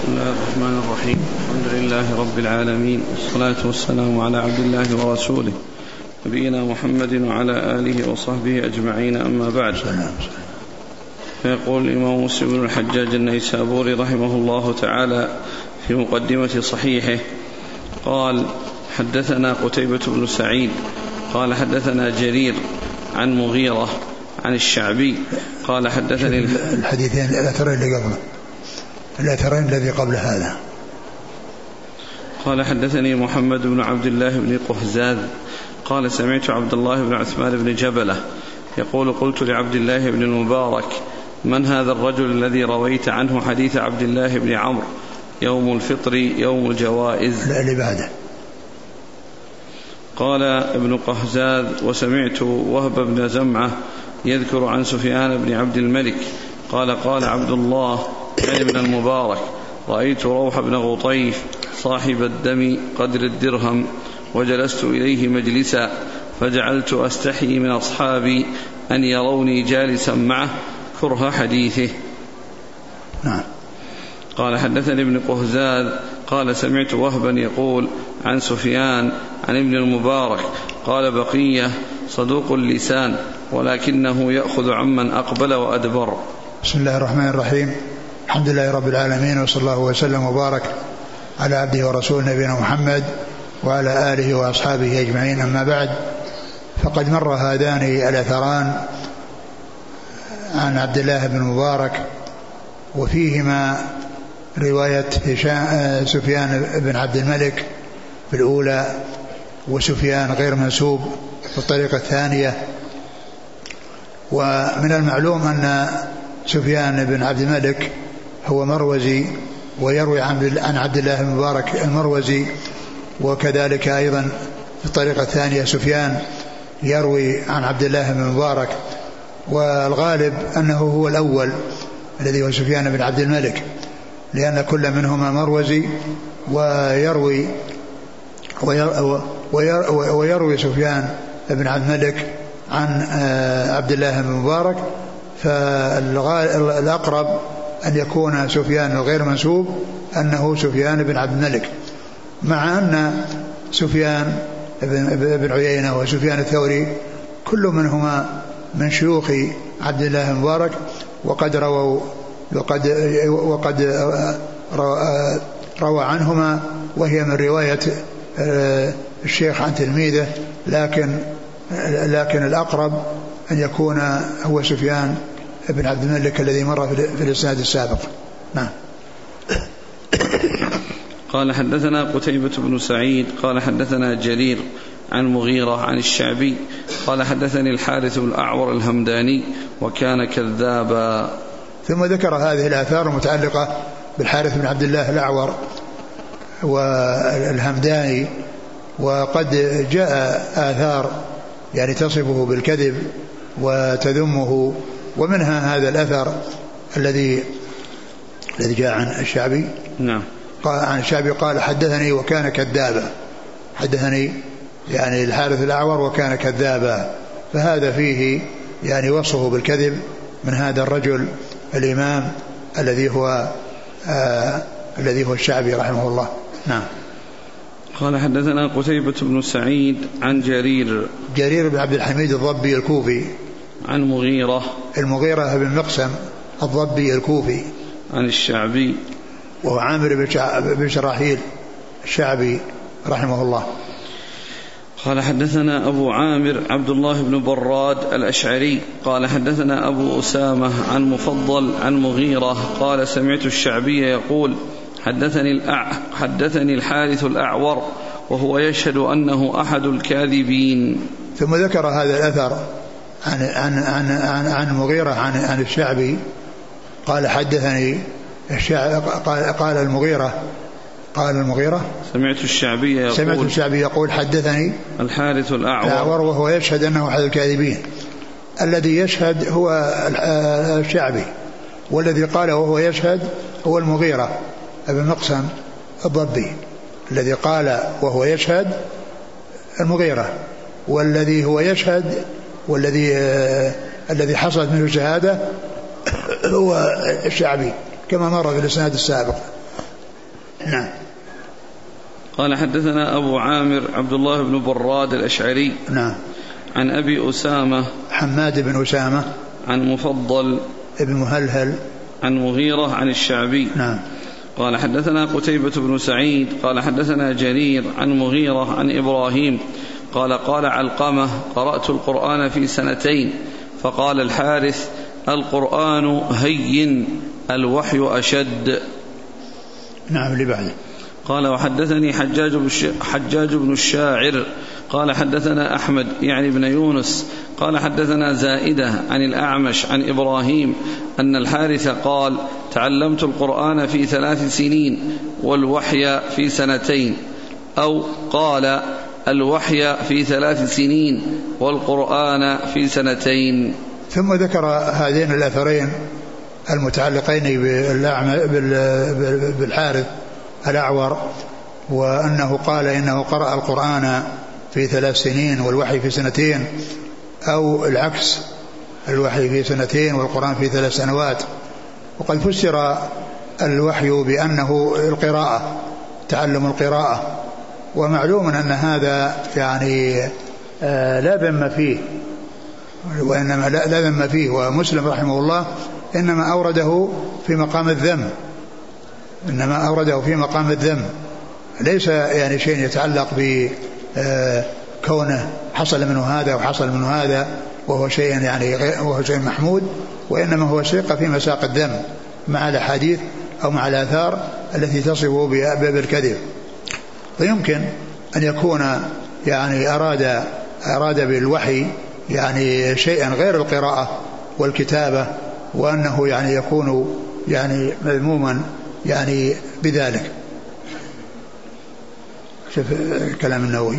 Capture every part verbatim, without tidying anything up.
بسم الله الرحمن الرحيم. الحمد لله رب العالمين، والصلاة والسلام على عبد الله ورسوله نبينا محمد وعلى آله وصحبه أجمعين، أما بعد. فيقول الإمام مسلم بن الحجاج النيسابوري رحمه الله تعالى في مقدمة صحيحه قال: حدثنا قتيبة بن سعيد قال حدثنا جرير عن مغيرة عن الشعبي قال حدثني الحديثين الأثرين اللي قبله الأثرين الذي قبل هذا. قال حدثني محمد بن عبد الله بن قهزاذ قال سمعت عبد الله بن عثمان بن جبلة يقول: قلت لعبد الله بن المبارك: من هذا الرجل الذي رويت عنه حديث عبد الله بن عمرو يوم الفطر يوم الجوائز؟ اللي بعده. قال ابن قهزاذ: وسمعت وهب بن زمعة يذكر عن سفيان بن عبد الملك قال: قال عبد الله بن المبارك: رأيت روح بن غطيف صاحب الدم قدر الدرهم وجلست إليه مجلسا فجعلت أستحي من أصحابي أن يروني جالسا معه كره حديثه. نعم. قال حدثني ابن قهزاذ قال سمعت وهبا يقول عن سفيان عن ابن المبارك قال: بقية صدوق اللسان ولكنه يأخذ عمن أقبل وأدبر. بسم الله الرحمن الرحيم. الحمد لله رب العالمين، وصلى الله وسلم وبارك على عبده ورسوله نبينا محمد وعلى آله وأصحابه أجمعين، أما بعد. فقد مر هذان الأثران عن عبد الله بن المبارك، وفيهما رواية سفيان بن عبد الملك في الأولى، وسفيان غير منسوب في الطريقة الثانية. ومن المعلوم أن سفيان بن عبد الملك هو مروزي ويروي عن عبد الله بن المبارك المروزي، وكذلك أيضا في الطريقة الثانية سفيان يروي عن عبد الله بن المبارك، والغالب أنه هو الأول الذي هو سفيان بن عبد الملك، لأن كل منهما مروزي ويروي ويروي سفيان بن عبد الملك عن عبد الله بن المبارك، فالأقرب أن يكون سفيان غير منسوب أنه سفيان بن عبد الملك، مع أن سفيان بن عيينة وسفيان الثوري كل منهما من شيوخ عبد الله بن المبارك، وقد رووا وقد وقد روى عنهما، وهي من رواية الشيخ عن تلميذه، لكن لكن الأقرب أن يكون هو سفيان بن عبد الملك الذي مر في الإسناد السابق. نعم. قال حدثنا قتيبة بن سعيد قال حدثنا جرير عن مغيرة عن الشعبي قال حدثني الحارث الأعور الهمداني وكان كذابا. ثم ذكر هذه الآثار المتعلقة بالحارث بن عبد الله الأعور والهمداني، وقد جاء آثار يعني تصفه بالكذب وتذمه، ومنها هذا الأثر الذي الذي جاء عن الشعبي. نعم. قال عن الشعبي قال: حدثني وكان كذابا. حدثني يعني الحارث الأعور وكان كذابا، فهذا فيه يعني وصفه بالكذب من هذا الرجل الإمام الذي هو آه الذي هو الشعبي رحمه الله. نعم. قال حدثنا قتيبة بن سعيد عن جرير جرير بن عبد الحميد الضبي الكوفي عن مغيرة المغيرة بن مقسم الضبي الكوفي عن الشعبي وهو عامر بن شراحيل الشعبي رحمه الله. قال حدثنا أبو عامر عبد الله بن براد الأشعري قال حدثنا أبو أسامة عن مفضل عن مغيرة قال سمعت الشعبي يقول: حدثني الأع... حدثني الحارث الأعور وهو يشهد أنه أحد الكاذبين. ثم ذكر هذا الأثر عن عن عن عن, عن مغيرة عن عن الشعبي قال: حدثني الشعبي قال, قال المغيرة قال المغيرة سمعت الشعبي يقول سمعت الشعبي يقول حدثني الحارث الأعور, الأعور وهو يشهد أنه أحد الكاذبين. الذي يشهد هو الشعبي، والذي قال وهو يشهد هو المغيرة ابن مقسم الضبي. الذي قال وهو يشهد المغيرة، والذي هو يشهد والذي آه الذي حصلت منه شهادة هو الشعبي كما مر في الإسناد السابق. نعم. قال حدثنا أبو عامر عبد الله بن براد الأشعري نعم. عن أبي أسامة حماد بن أسامة عن مفضل ابن مهلهل عن مغيرة عن الشعبي نعم. قال حدثنا قتيبة بن سعيد قال حدثنا جرير عن مغيرة عن إبراهيم قال قال علقمة قرأت القرآن في سنتين فقال الحارث القرآن هين الوحي أشد. نعم. اللي بعده قال وحدثني حجاج حجاج بن الشاعر قال حدثنا أحمد يعني بن يونس قال حدثنا زائدة عن الأعمش عن إبراهيم أن الحارث قال تعلمت القرآن في ثلاث سنين والوحي في سنتين، أو قال الوحي في ثلاث سنين والقرآن في سنتين. ثم ذكر هذين الأثرين المتعلقين بالحارث الأعور، وأنه قال إنه قرأ القرآن في ثلاث سنين والوحي في سنتين، أو العكس الوحي في سنتين والقرآن في ثلاث سنوات. وقد فسر الوحي بأنه القراءة، تعلم القراءة، ومعلوم أن هذا يعني لا ذم فيه، وإنما لا ذم فيه. ومسلم رحمه الله إنما أورده في مقام الذم، إنما أورده في مقام الذم، ليس يعني شيء يتعلق بكونه حصل منه هذا وحصل منه هذا وهو شيء يعني وهو شيء محمود، وإنما هو سيق في مساق الذم مع الحديث أو مع الآثار التي تصفه بالكذب. فيمكن أن يكون يعني أراد أراد بالوحي يعني شيئا غير القراءة والكتابة، وأنه يعني يكون يعني مذموما يعني بذلك. شوف كلام النووي.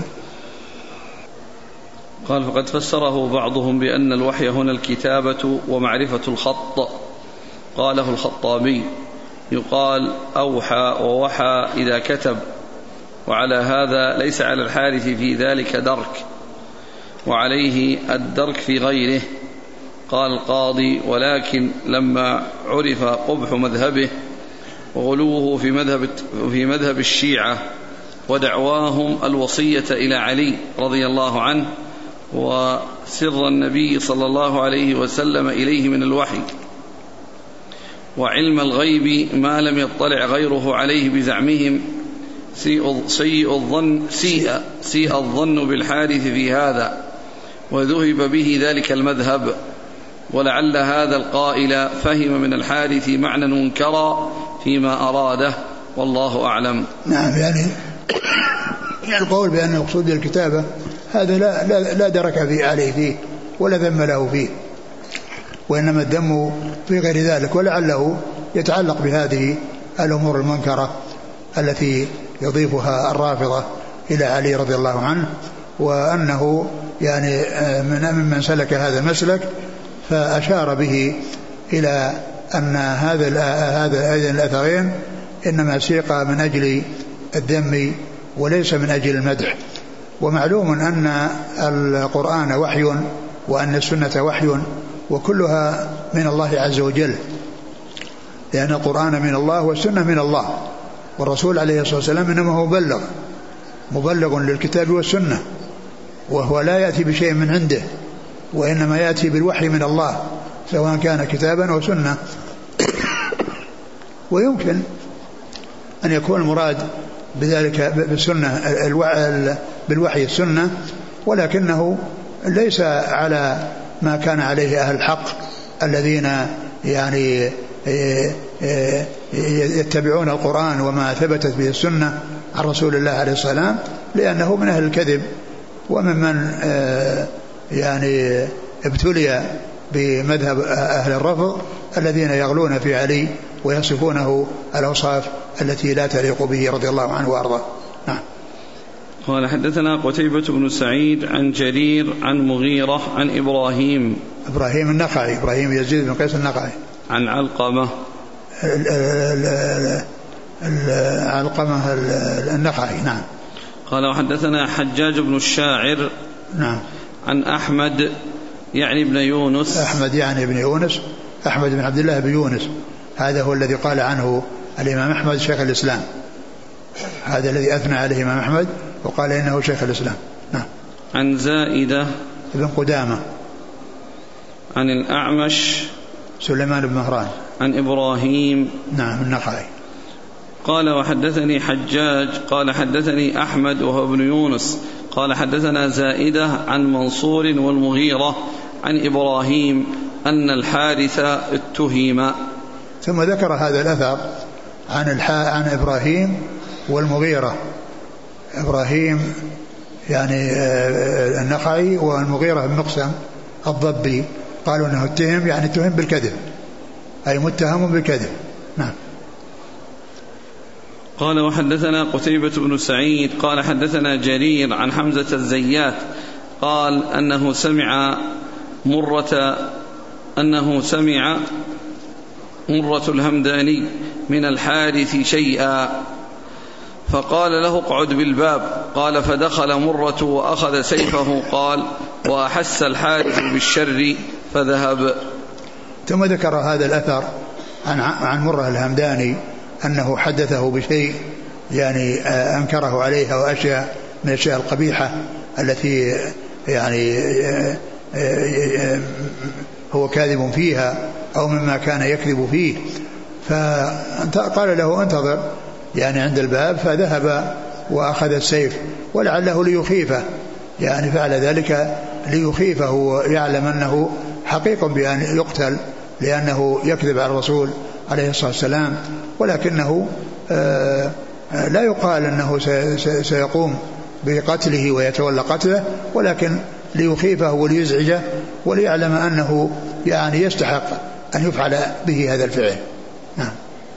قال فقد فسره بعضهم بأن الوحي هنا الكتابة ومعرفة الخط. قاله الخطابي يقال أوحى ووحى إذا كتب، وعلى هذا ليس على الحارث في ذلك درك، وعليه الدرك في غيره. قال القاضي ولكن لما عرف قبح مذهبه وغلوه في مذهب, في مذهب الشيعة ودعواهم الوصية إلى علي رضي الله عنه وسر النبي صلى الله عليه وسلم إليه من الوحي وعلم الغيب ما لم يطلع غيره عليه بزعمهم، سيء الظن, سيء, سيء الظن بالحارث في هذا، وذهب به ذلك المذهب. ولعل هذا القائل فهم من الحارث معنى منكرا فيما أراده، والله أعلم. نعم. يعني القول بأن المقصود الكتابة هذا لا, لا, لا درك في عليه فيه ولا ذم له فيه، وإنما الذم في غير ذلك، ولعله يتعلق بهذه الأمور المنكرة التي يضيفها الرافضة إلى علي رضي الله عنه، وأنه يعني من من سلك هذا المسلك فأشار به إلى أن هذا هذا هذين الأثرين إنما سيق من أجل الذم وليس من أجل المدح. ومعلوم أن القرآن وحي وأن السنة وحي، وكلها من الله عز وجل، لأن القرآن من الله والسنة من الله، والرسول عليه الصلاة والسلام إنما هو مبلغ مبلغ للكتاب والسنة، وهو لا يأتي بشيء من عنده، وإنما يأتي بالوحي من الله سواء كان كتابا أو سنة. ويمكن أن يكون المراد بذلك بالسنة بالوحي السنة، ولكنه ليس على ما كان عليه أهل الحق الذين يعني يتبعون القرآن وما ثبتت به السنة عن رسول الله عليه السلام، لأنه من أهل الكذب وممن يعني ابتلي بمذهب أهل الرفض الذين يغلون في علي ويصفونه الأوصاف التي لا تليق به رضي الله عنه وأرضاه. نعم. قال حدثنا قتيبة بن سعيد عن جرير عن مغيرة عن إبراهيم إبراهيم النخعي إبراهيم يزيد بن قيس النخعي عن علقمة علقمة النخعي. نعم. قال وحدثنا حجاج بن الشاعر نعم عن أحمد يعني بن يونس أحمد يعني بن يونس أحمد بن عبد الله بن يونس، هذا هو الذي قال عنه الإمام أحمد شيخ الإسلام، هذا الذي أثنى عليه الإمام أحمد وقال إنه شيخ الإسلام. نعم. عن زائدة ابن قدامة عن الأعمش سليمان بن مهران عن إبراهيم نعم النخعي قال وحدثني حجاج قال حدثني أحمد وهو ابن يونس قال حدثنا زائدة عن منصور والمغيرة عن إبراهيم أن الحارث اتهم. ثم ذكر هذا الأثر عن, الحا... عن إبراهيم والمغيرة. إبراهيم يعني النخعي والمغيرة بن مقسم الضبي قالوا أنه اتهم يعني اتهم بالكذب أي متهم بالكذب. نعم. قال وحدثنا قتيبة بن سعيد قال حدثنا جرير عن حمزة الزيات قال أنه سمع مرة أنه سمع مرة الهمداني من الحارث شيئا فقال له اقعد بالباب قال فدخل مرة وأخذ سيفه قال وأحس الحارث بالشر فذهب. ثم ذكر هذا الأثر عن عن مرة الهمداني أنه حدثه بشيء يعني أنكره عليها وأشياء من الأشياء القبيحة التي يعني هو كاذب فيها أو مما كان يكذب فيه. فقال له انتظر يعني عند الباب فذهب وأخذ السيف ولعله ليخيفه يعني فعل ذلك ليخيفه ويعلم أنه حقيق بأن يقتل لأنه يكذب على الرسول عليه الصلاة والسلام ولكنه لا يقال أنه سيقوم بقتله ويتولى قتله ولكن ليخيفه وليزعجه وليعلم أنه يعني يستحق أن يفعل به هذا الفعل. نعم.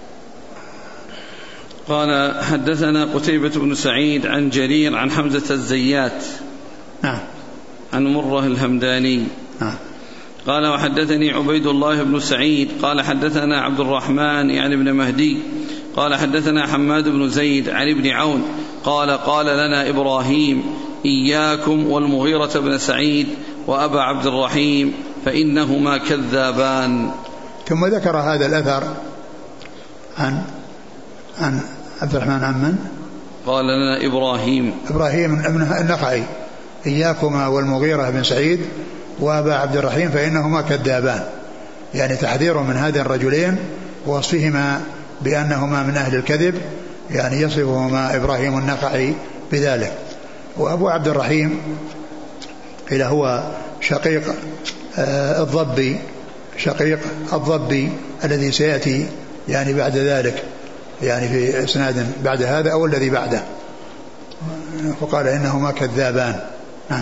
قال حدثنا قتيبة بن سعيد عن جرير عن حمزة الزيات نعم عن مرة الهمداني نعم. قال وحدثني عبيد الله بن سعيد قال حدثنا عبد الرحمن يعني ابن مهدي قال حدثنا حماد بن زيد عن ابن عون قال قال لنا إبراهيم إياكم والمغيرة بن سعيد وأبا عبد الرحيم فإنهما كذابان. ثم ذكر هذا الأثر عن عن عبد الرحمن عن من؟ قال لنا إبراهيم إبراهيم ابن النخعي إياكما والمغيرة بن سعيد وأبا عبد الرحيم فإنهما كذابان يعني تحذير من هذين الرجلين ووصفهما بأنهما من أهل الكذب يعني يصفهما إبراهيم النخعي بذلك. وأبو عبد الرحيم إلى هو شقيق الضبي شقيق الضبي الذي سيأتي يعني بعد ذلك يعني في إسناد بعد هذا أو الذي بعده فقال إنهما كذابان. نعم.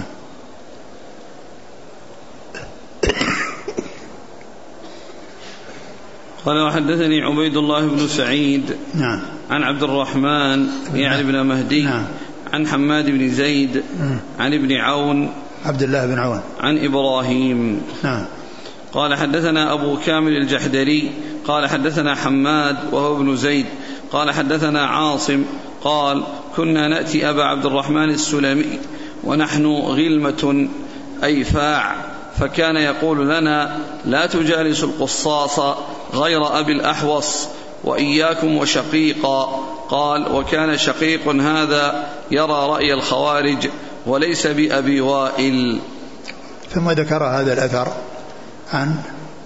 قال وحدثني عبيد الله بن سعيد نعم عن عبد الرحمن يعني بن مهدي نعم عن حماد بن زيد نعم عن ابن عون عبد الله بن عون عن إبراهيم. نعم. قال حدثنا أبو كامل الجحدري قال حدثنا حماد وهو ابن زيد قال حدثنا عاصم قال كنا نأتي أبا عبد الرحمن السلمي ونحن غلمة أي فاع فكان يقول لنا لا تجالس القصاص غير أبي الأحوص وإياكم وشقيقا. قال وكان شقيق هذا يرى رأي الخوارج وليس بأبي وائل. ثم ذكر هذا الأثر عن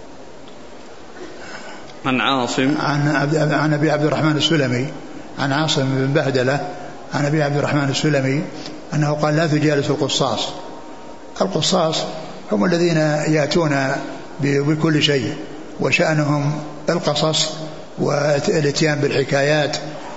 عن عاصم عن, عن أبي عبد الرحمن السلمي عن عاصم بن بهدلة عن أبي عبد الرحمن السلمي أنه قال لا تجالس القصاص. القصاص هم الذين يأتون بكل شيء وشأنهم القصص والاتيان بالحكايات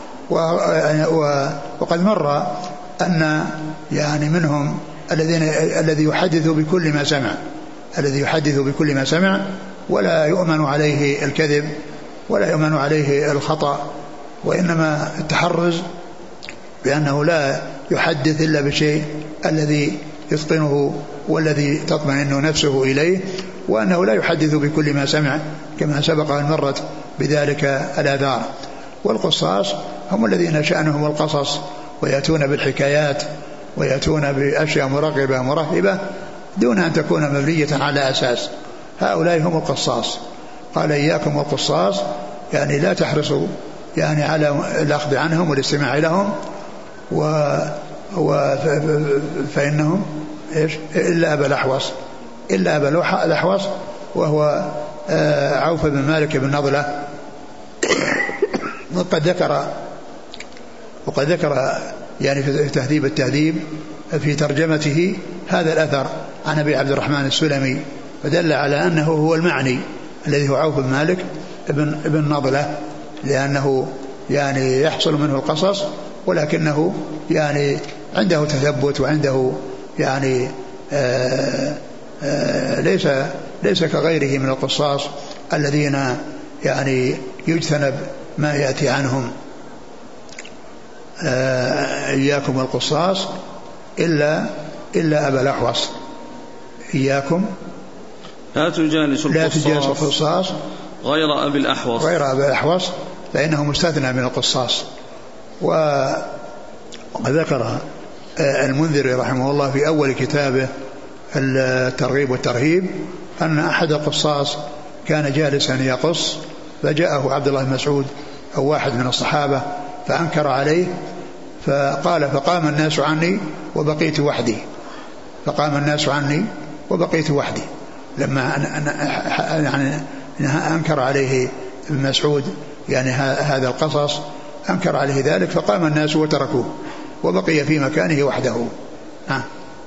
وقد مر أن يعني منهم الذين الذي يحدث بكل ما سمع الذي يحدث بكل ما سمع ولا يؤمن عليه الكذب ولا يؤمن عليه الخطأ وإنما التحرز بأنه لا يحدث إلا بشيء الذي يتقنه والذي تطمئن نفسه إليه وأنه لا يحدث بكل ما سمع كما سبق أن مرت بذلك الآثار. والقصاص هم الذين شأنهم القصص ويأتون بالحكايات ويأتون بأشياء مرغبة مرهبة دون أن تكون مبنية على أساس. هؤلاء هم القصاص. قال إياكم والقصاص يعني لا تحرصوا يعني على الأخذ عنهم والاستماع لهم، و, و فإنهم إيش إلا أبا الأحوص إلا أبا الأحوص وهو عوف بن مالك بن نضلة. وقد ذكر وقد ذكر يعني في تهذيب التهذيب في ترجمته هذا الأثر عن أبي عبد الرحمن السلمي، فدل على أنه هو المعني الذي هو عوف بن مالك ابن ابن نضلة، لأنه يعني يحصل منه القصص ولكنه يعني عنده تثبت وعنده يعني آآ آآ ليس ليس كغيره من القصاص الذين يعني يجتنب ما يأتي عنهم. إياكم القصاص إلا إلا أبا الأحوص، إياكم لا تجالس لا تجالس القصاص غير أبي الأحوص غير أبي الأحوص فإنه مستثنى من القصاص. وذكر المنذري رحمه الله في أول كتابه الترغيب والترهيب أن أحد القصاص كان جالسا يقص، فجاءه عبد الله بن مسعود أو واحد من الصحابة فأنكر عليه، فقال فقام الناس عني وبقيت وحدي فقام الناس عني وبقيت وحدي لما يعني أنكر عليه ابن مسعود يعني هذا القصص، أنكر عليه ذلك فقام الناس وتركوه وبقي في مكانه وحده. ها.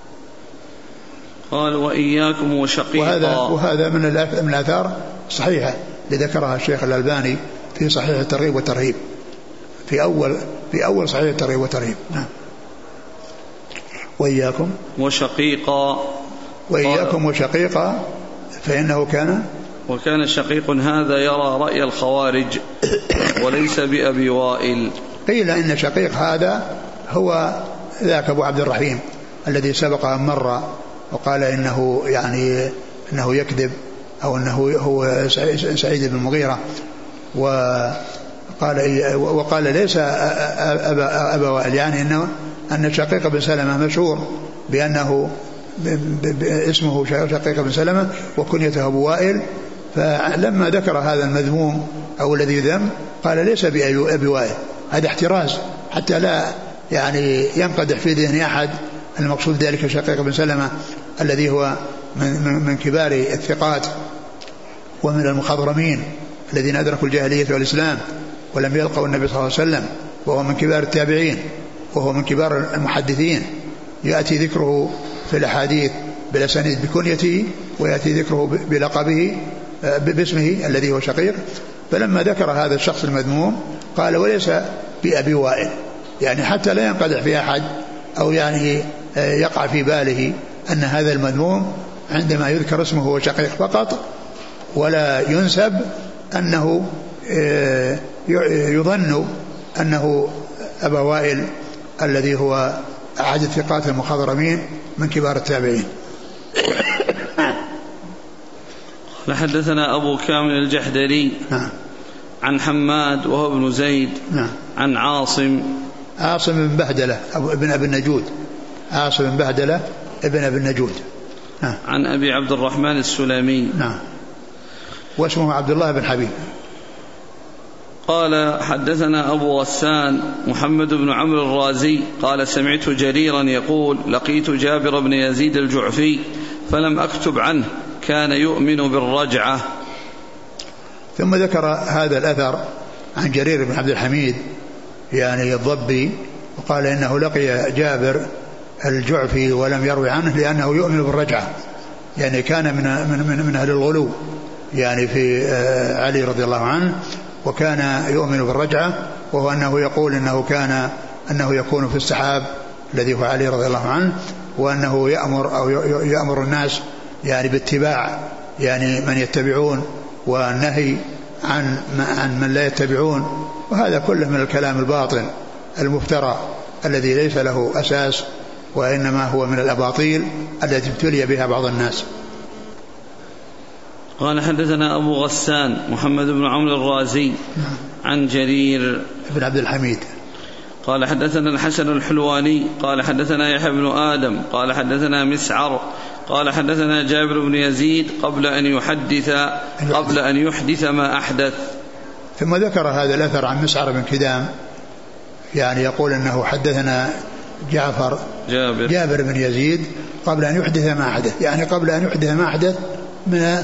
قال وإياكم وشقيقا، وهذا, وهذا من من الآثار الصحيحة لذكرها الشيخ الألباني في صحيح الترغيب والترهيب في أول في أول صحيح الترغيب والترهيب. نعم. وإياكم وشقيقا وإياكم وشقيقا فإنه كان وكان شقيق هذا يرى رأي الخوارج وليس بأبي وائل. قيل إن شقيق هذا هو ذاك أبو عبد الرحيم الذي سبق أن مر وقال إنه يعني إنه يكذب أو إنه هو سعيد بن المغيرة، وقال وقال ليس أبا, أبا وائل، يعني إنه أن شقيق بن سلمة مشهور بأنه اسمه شقيق بن سلمة وكنيته أبو وائل، فلما ذكر هذا المذموم أو الذي ذم قال ليس بأبي وائل. هذا احتراز حتى لا يعني ينقدح في ذهن أحد المقصود ذلك شقيق بن سلمة الذي هو من, من كبار الثقات ومن المخضرمين الذين أدركوا الجاهلية والإسلام ولم يلقوا النبي صلى الله عليه وسلم، وهو من كبار التابعين وهو من كبار المحدثين، يأتي ذكره في الأحاديث بالأسانيد بكنيته ويأتي ذكره بلقبه باسمه الذي هو شقيق. فلما ذكر هذا الشخص المذموم قال وليس بأبي وائل، يعني حتى لا ينقدح في أحد أو يعني يقع في باله أن هذا المذموم عندما يذكر اسمه هو شقيق فقط ولا ينسب أنه يظن أنه أبا وائل الذي هو أحد الثقات المخضرمين من كبار التابعين. حدثنا أبو كامل الجحدري نعم. عن حماد وهو ابن زيد نعم. عن عاصم عاصم بن بهدلة ابن أبي النجود عاصم بن بهدلة ابن أبي النجود نعم. عن أبي عبد الرحمن السلمي نعم. واسمه عبد الله بن حبيب. قال حدثنا أبو غسان محمد بن عمرو الرازي قال سمعت جريرا يقول لقيت جابر بن يزيد الجعفي فلم أكتب عنه كان يؤمن بالرجعة. ثم ذكر هذا الأثر عن جرير بن عبد الحميد يعني الضبي وقال إنه لقي جابر الجعفي ولم يروي عنه لأنه يؤمن بالرجعة، يعني كان من من من أهل الغلو يعني في علي رضي الله عنه، وكان يؤمن بالرجعة وهو أنه يقول إنه كان أنه يكون في السحاب الذي هو علي رضي الله عنه، وأنه يأمر أو يأمر الناس يعني باتباع يعني من يتبعون والنهي عن عن من لا يتبعون، وهذا كله من الكلام الباطل المفترى الذي ليس له أساس وإنما هو من الأباطيل التي ابتلي بها بعض الناس. قال حدثنا أبو غسان محمد بن عمرو الرازي عن جرير بن عبد الحميد قال حدثنا الحسن الحلواني قال حدثنا يحيى بن آدم قال حدثنا مسعر قال حدثنا جابر بن يزيد قبل أن يحدث قبل أن يحدث ما أحدث. ثم ذكر هذا الأثر عن مسعر بن كدام يعني يقول أنه حدثنا جعفر جابر, جابر بن يزيد قبل أن يحدث ما حدث، يعني قبل أن يحدث ما حدث من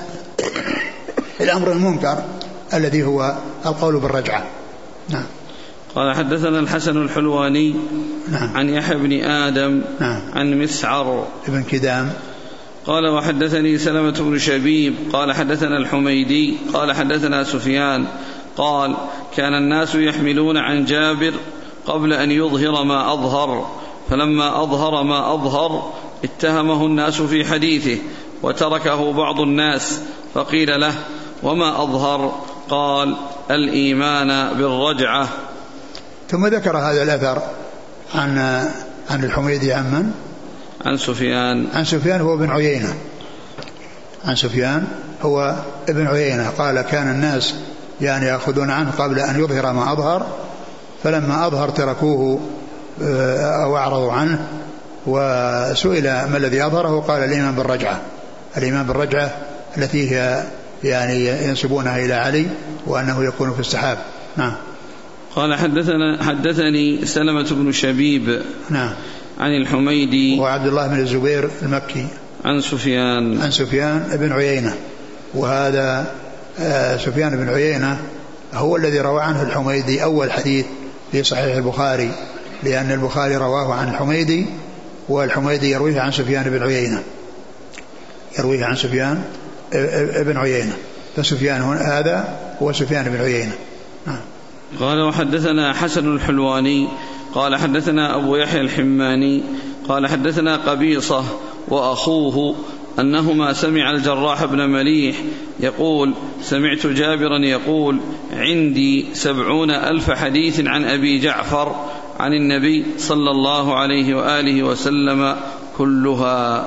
الأمر المنكر الذي هو القول بالرجعة. نعم. قال حدثنا الحسن الحلواني نعم. عن يحيى بن آدم نعم. عن مسعر بن كدام قال وحدثني سلمة بن شبيب قال حدثنا الحميدي قال حدثنا سفيان قال كان الناس يحملون عن جابر قبل أن يظهر ما أظهر، فلما أظهر ما أظهر اتهمه الناس في حديثه وتركه بعض الناس، فقيل له وما أظهر؟ قال الإيمان بالرجعة. ثم ذكر هذا الأثر عن عن الحميدي عن من؟ عن سفيان عن سفيان هو ابن عيينة عن سفيان هو ابن عيينة قال كان الناس يعني يأخذون عنه قبل أن يظهر ما أظهر، فلما أظهر تركوه أو أعرضوا عنه، وسئل ما الذي أظهره قال الإيمان بالرجعة، الإيمان بالرجعة التي هي يعني ينسبونها إلى علي وأنه يكون في السحاب. نعم. قال حدثنا حدثني سلمة بن شبيب نعم عن الحميدي وعبد الله بن الزبير المكي عن سفيان عن سفيان بن عيينة، وهذا سفيان بن عيينة هو الذي روى عنه الحميدي أول حديث في صحيح البخاري، لأن البخاري رواه عن الحميدي والحميدي يرويه عن سفيان بن عيينة يرويه عن سفيان بن عيينة، فسفيان هذا هو سفيان بن عيينة. نعم. قال وحدثنا حسن الحلواني قال حدثنا أبو يحيى الحماني قال حدثنا قبيصة وأخوه أنهما سمع الجراح بن مليح يقول سمعت جابرا يقول عندي سبعون ألف حديث عن أبي جعفر عن النبي صلى الله عليه وآله وسلم كلها.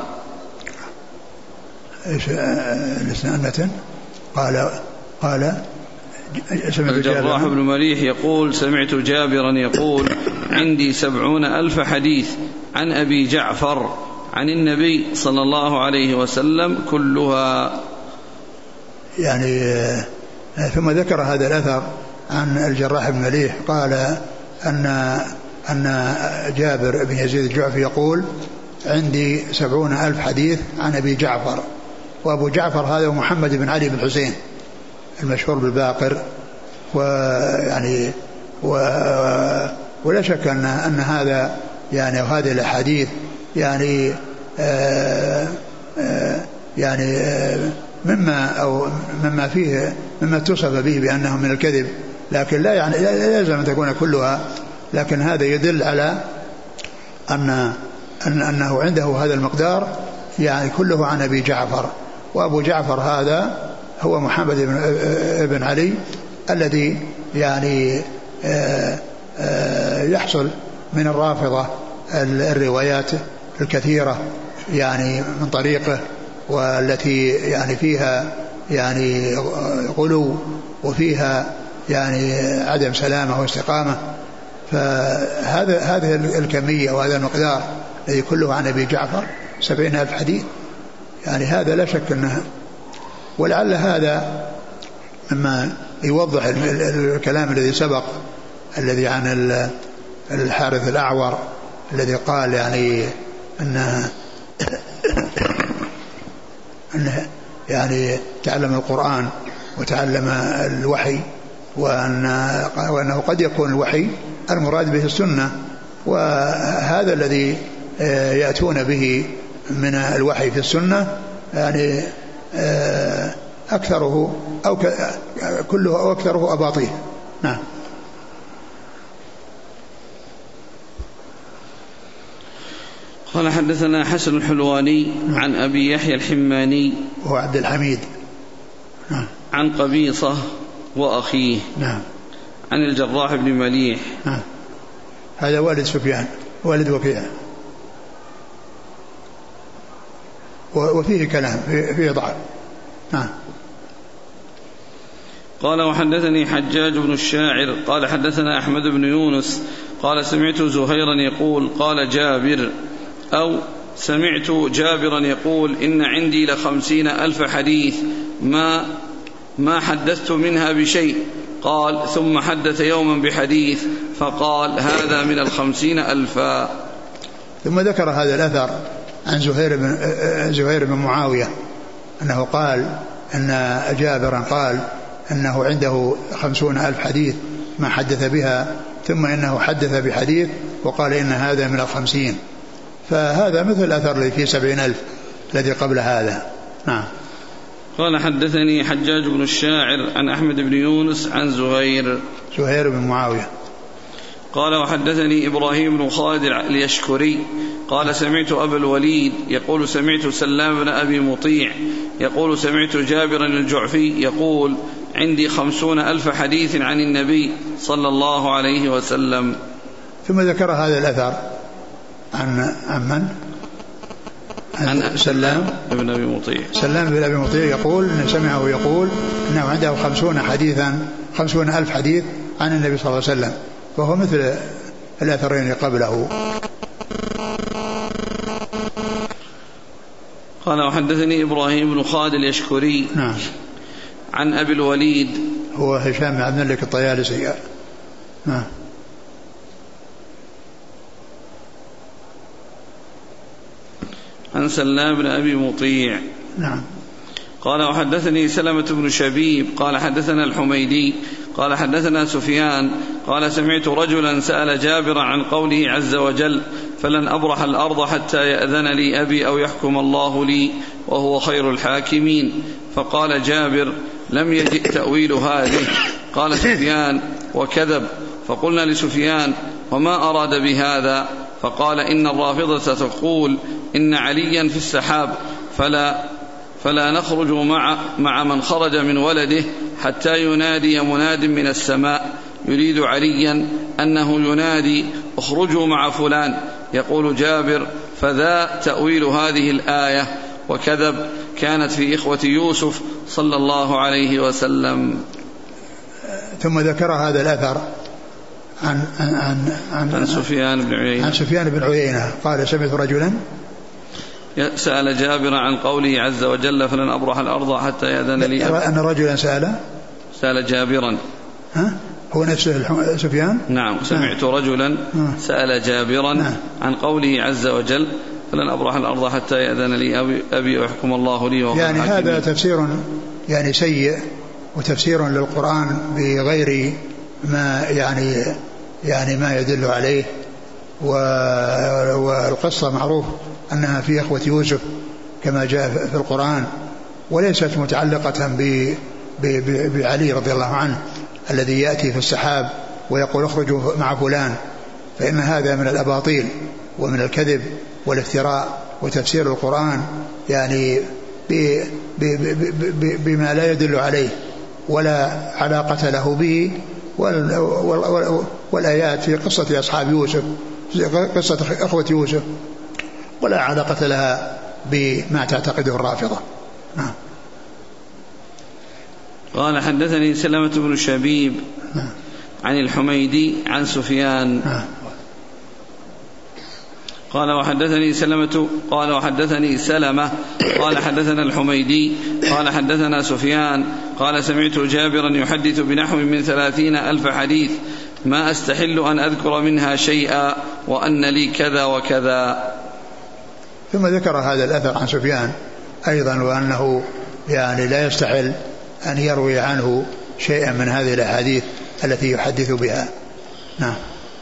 إيش الإسناد؟ قال قال الجراح بن مليح يقول سمعت جابرا يقول عندي سبعون ألف حديث عن أبي جعفر عن النبي صلى الله عليه وسلم كلها. يعني ثم ذكر هذا الأثر عن الجراح بن مليح قال أن أن جابر بن يزيد الجعفي يقول عندي سبعون ألف حديث عن أبي جعفر، وأبو جعفر هذا محمد بن علي بن حسين المشهور بالباقر، ويعني و ولا شك أن أن هذا يعني هذه الأحاديث يعني آآ آآ يعني آآ مما أو مما فيه مما اتصف به بأنه من الكذب، لكن لا يعني لا يلزم أن تكون كلها، لكن هذا يدل على أن أن أنه عنده هذا المقدار يعني كله عن أبي جعفر، وأبو جعفر هذا هو محمد بن علي الذي يعني آآ آآ يحصل من الرافضة الروايات الكثيرة يعني من طريقه، والتي يعني فيها يعني غلو وفيها يعني عدم سلامة واستقامة. فهذا هذه الكمية وهذا المقدار الذي كله عن أبي جعفر سبعين ألف حديث، يعني هذا لا شك أنه، ولعل هذا مما يوضح الكلام الذي سبق الذي عن الحارث الأعور الذي قال يعني أنه, أنه يعني تعلم القرآن وتعلم الوحي، وأن وأنه قد يكون الوحي المراد به السنة، وهذا الذي يأتون به من الوحي في السنة يعني أكثره أو كله أو أكثره أباطيل. نعم. قال حدثنا حسن الحلواني عن أبي يحيى الحماني وهو عبد الحميد نعم. عن قبيصة وأخيه نعم. عن الجراح بن مليح نعم. هذا والد سفيان والد وكيع، وفيه كلام فيه ضعف. نعم. قال وحدثني حجاج بن الشاعر قال حدثنا أحمد بن يونس قال سمعت زهيرا يقول قال جابر أو سمعت جابرا يقول إن عندي لخمسين ألف حديث ما ما حدثت منها بشيء، قال ثم حدث يوما بحديث فقال هذا من الخمسين ألفا. ثم ذكر هذا الأثر عن زهير بن, زهير بن معاوية أنه قال أن جابرا قال أنه عنده خمسون ألف حديث ما حدث بها، ثم إنه حدث بحديث وقال إن هذا من الخمسين، فهذا مثل الأثر الذي فيه سبعين ألف الذي قبل هذا. نعم. قال حدثني حجاج بن الشاعر عن أحمد بن يونس عن زهير زهير بن معاوية قال وحدثني إبراهيم بن خالد اليشكري قال سمعت أبا الوليد يقول سمعت سلام بن أبي مطيع يقول سمعت جابر الجعفي يقول عندي خمسون ألف حديث عن النبي صلى الله عليه وسلم. ثم ذكر هذا الأثر عن عن من؟ عن سلام بن أبي مطيع سلام بن أبي مطيع يقول إن سمعه يقول إنه عنده خمسون حديثا خمسون ألف حديث عن النبي صلى الله عليه وسلم، وهو مثل الأثرين قبله. قال وحدثني إبراهيم بن خالد اليشكري نعم عن أبي الوليد هو هشام بن عبد الملك الطيالسي نعم عن سلام بن أبي مطيع نعم. قال وحدثني سلمة بن شبيب قال حدثنا الحميدي قال حدثنا سفيان قال سمعت رجلا سأل جابر عن قوله عز وجل فلن أبرح الأرض حتى يأذن لي أبي أو يحكم الله لي وهو خير الحاكمين، فقال جابر لم يجئ تأويل هذه. قال سفيان وكذب، فقلنا لسفيان وما أراد بهذا؟ فقال إن الرافضة تقول إن عليا في السحاب فلا فلا نخرج مع, مع من خرج من ولده حتى ينادي مناد من السماء يريد عليا أنه ينادي اخرجوا مع فلان. يقول جابر فذا تأويل هذه الآية وكذب، كانت في إخوة يوسف صلى الله عليه وسلم. ثم ذكر هذا الأثر عن, عن, عن, عن, عن سفيان بن عيينة عن سفيان بن عيينة قال سمعت رجلا سأل جابر عن قوله عز وجل فلن أبرح الأرض حتى يأذن لي أبي. أن رجلا سأل سأل جابرا ها؟ هو نفسه سفيان؟ نعم. سمعت رجلا سأل جابرا عن قوله عز وجل فلن أبرح الأرض حتى يأذن لي أبي, أبي ويحكم الله لي وهو يعني الحاكمين. هذا تفسير يعني سيء وتفسير للقرآن بغير ما يعني يعني ما يدل عليه. والقصة معروف أنها في إخوة يوسف كما جاء في القرآن، وليست متعلقة بعلي رضي الله عنه الذي يأتي في السحاب ويقول اخرجوا مع فلان، فإن هذا من الأباطيل ومن الكذب والافتراء وتفسير القرآن يعني بما لا يدل عليه ولا علاقة له به. والآيات في قصة أصحاب يوسف قصة أخوة يوسف ولا علاقة لها بما تعتقده الرافضة. نعم. قال حدثني سلمة بن شبيب نعم. عن الحميدي عن سفيان نعم. قال وحدثني سلمة قال وحدثني سلمة قال حدثنا الحميدي قال حدثنا سفيان قال سمعت جابرا يحدث بنحو من ثلاثين ألف حديث ما أستحل أن أذكر منها شيئا وأن لي كذا وكذا. ثم ذكر هذا الأثر عن سفيان أيضا وأنه يعني لا يستحل أن يروي عنه شيئا من هذه الأحاديث التي يحدث بها. نعم.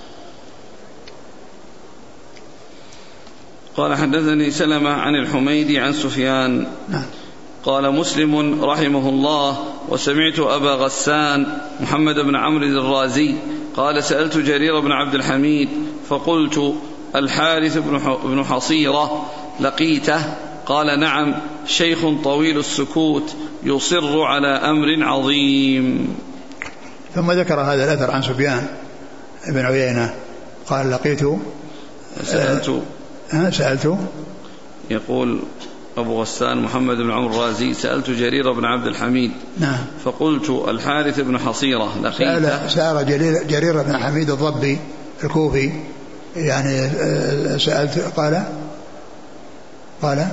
قال حدثني سلمة عن الحميدي عن سفيان نعم. قال مسلم رحمه الله وسمعت أبا غسان محمد بن عمرو الرازي قال سألت جرير بن عبد الحميد فقلت الحارث بن حصيرة لقيته؟ قال نعم، شيخ طويل السكوت يصر على أمر عظيم. ثم ذكر هذا الأثر عن سفيان بن عيينة قال لقيته سألت سألت يقول أبو غسان محمد بن عمرو الرازي سألت جرير بن عبد الحميد نعم. فقلت الحارث بن حصيرة لقيته؟ سأل جرير, جرير بن حميد الضبي الكوفي يعني سألت قال قال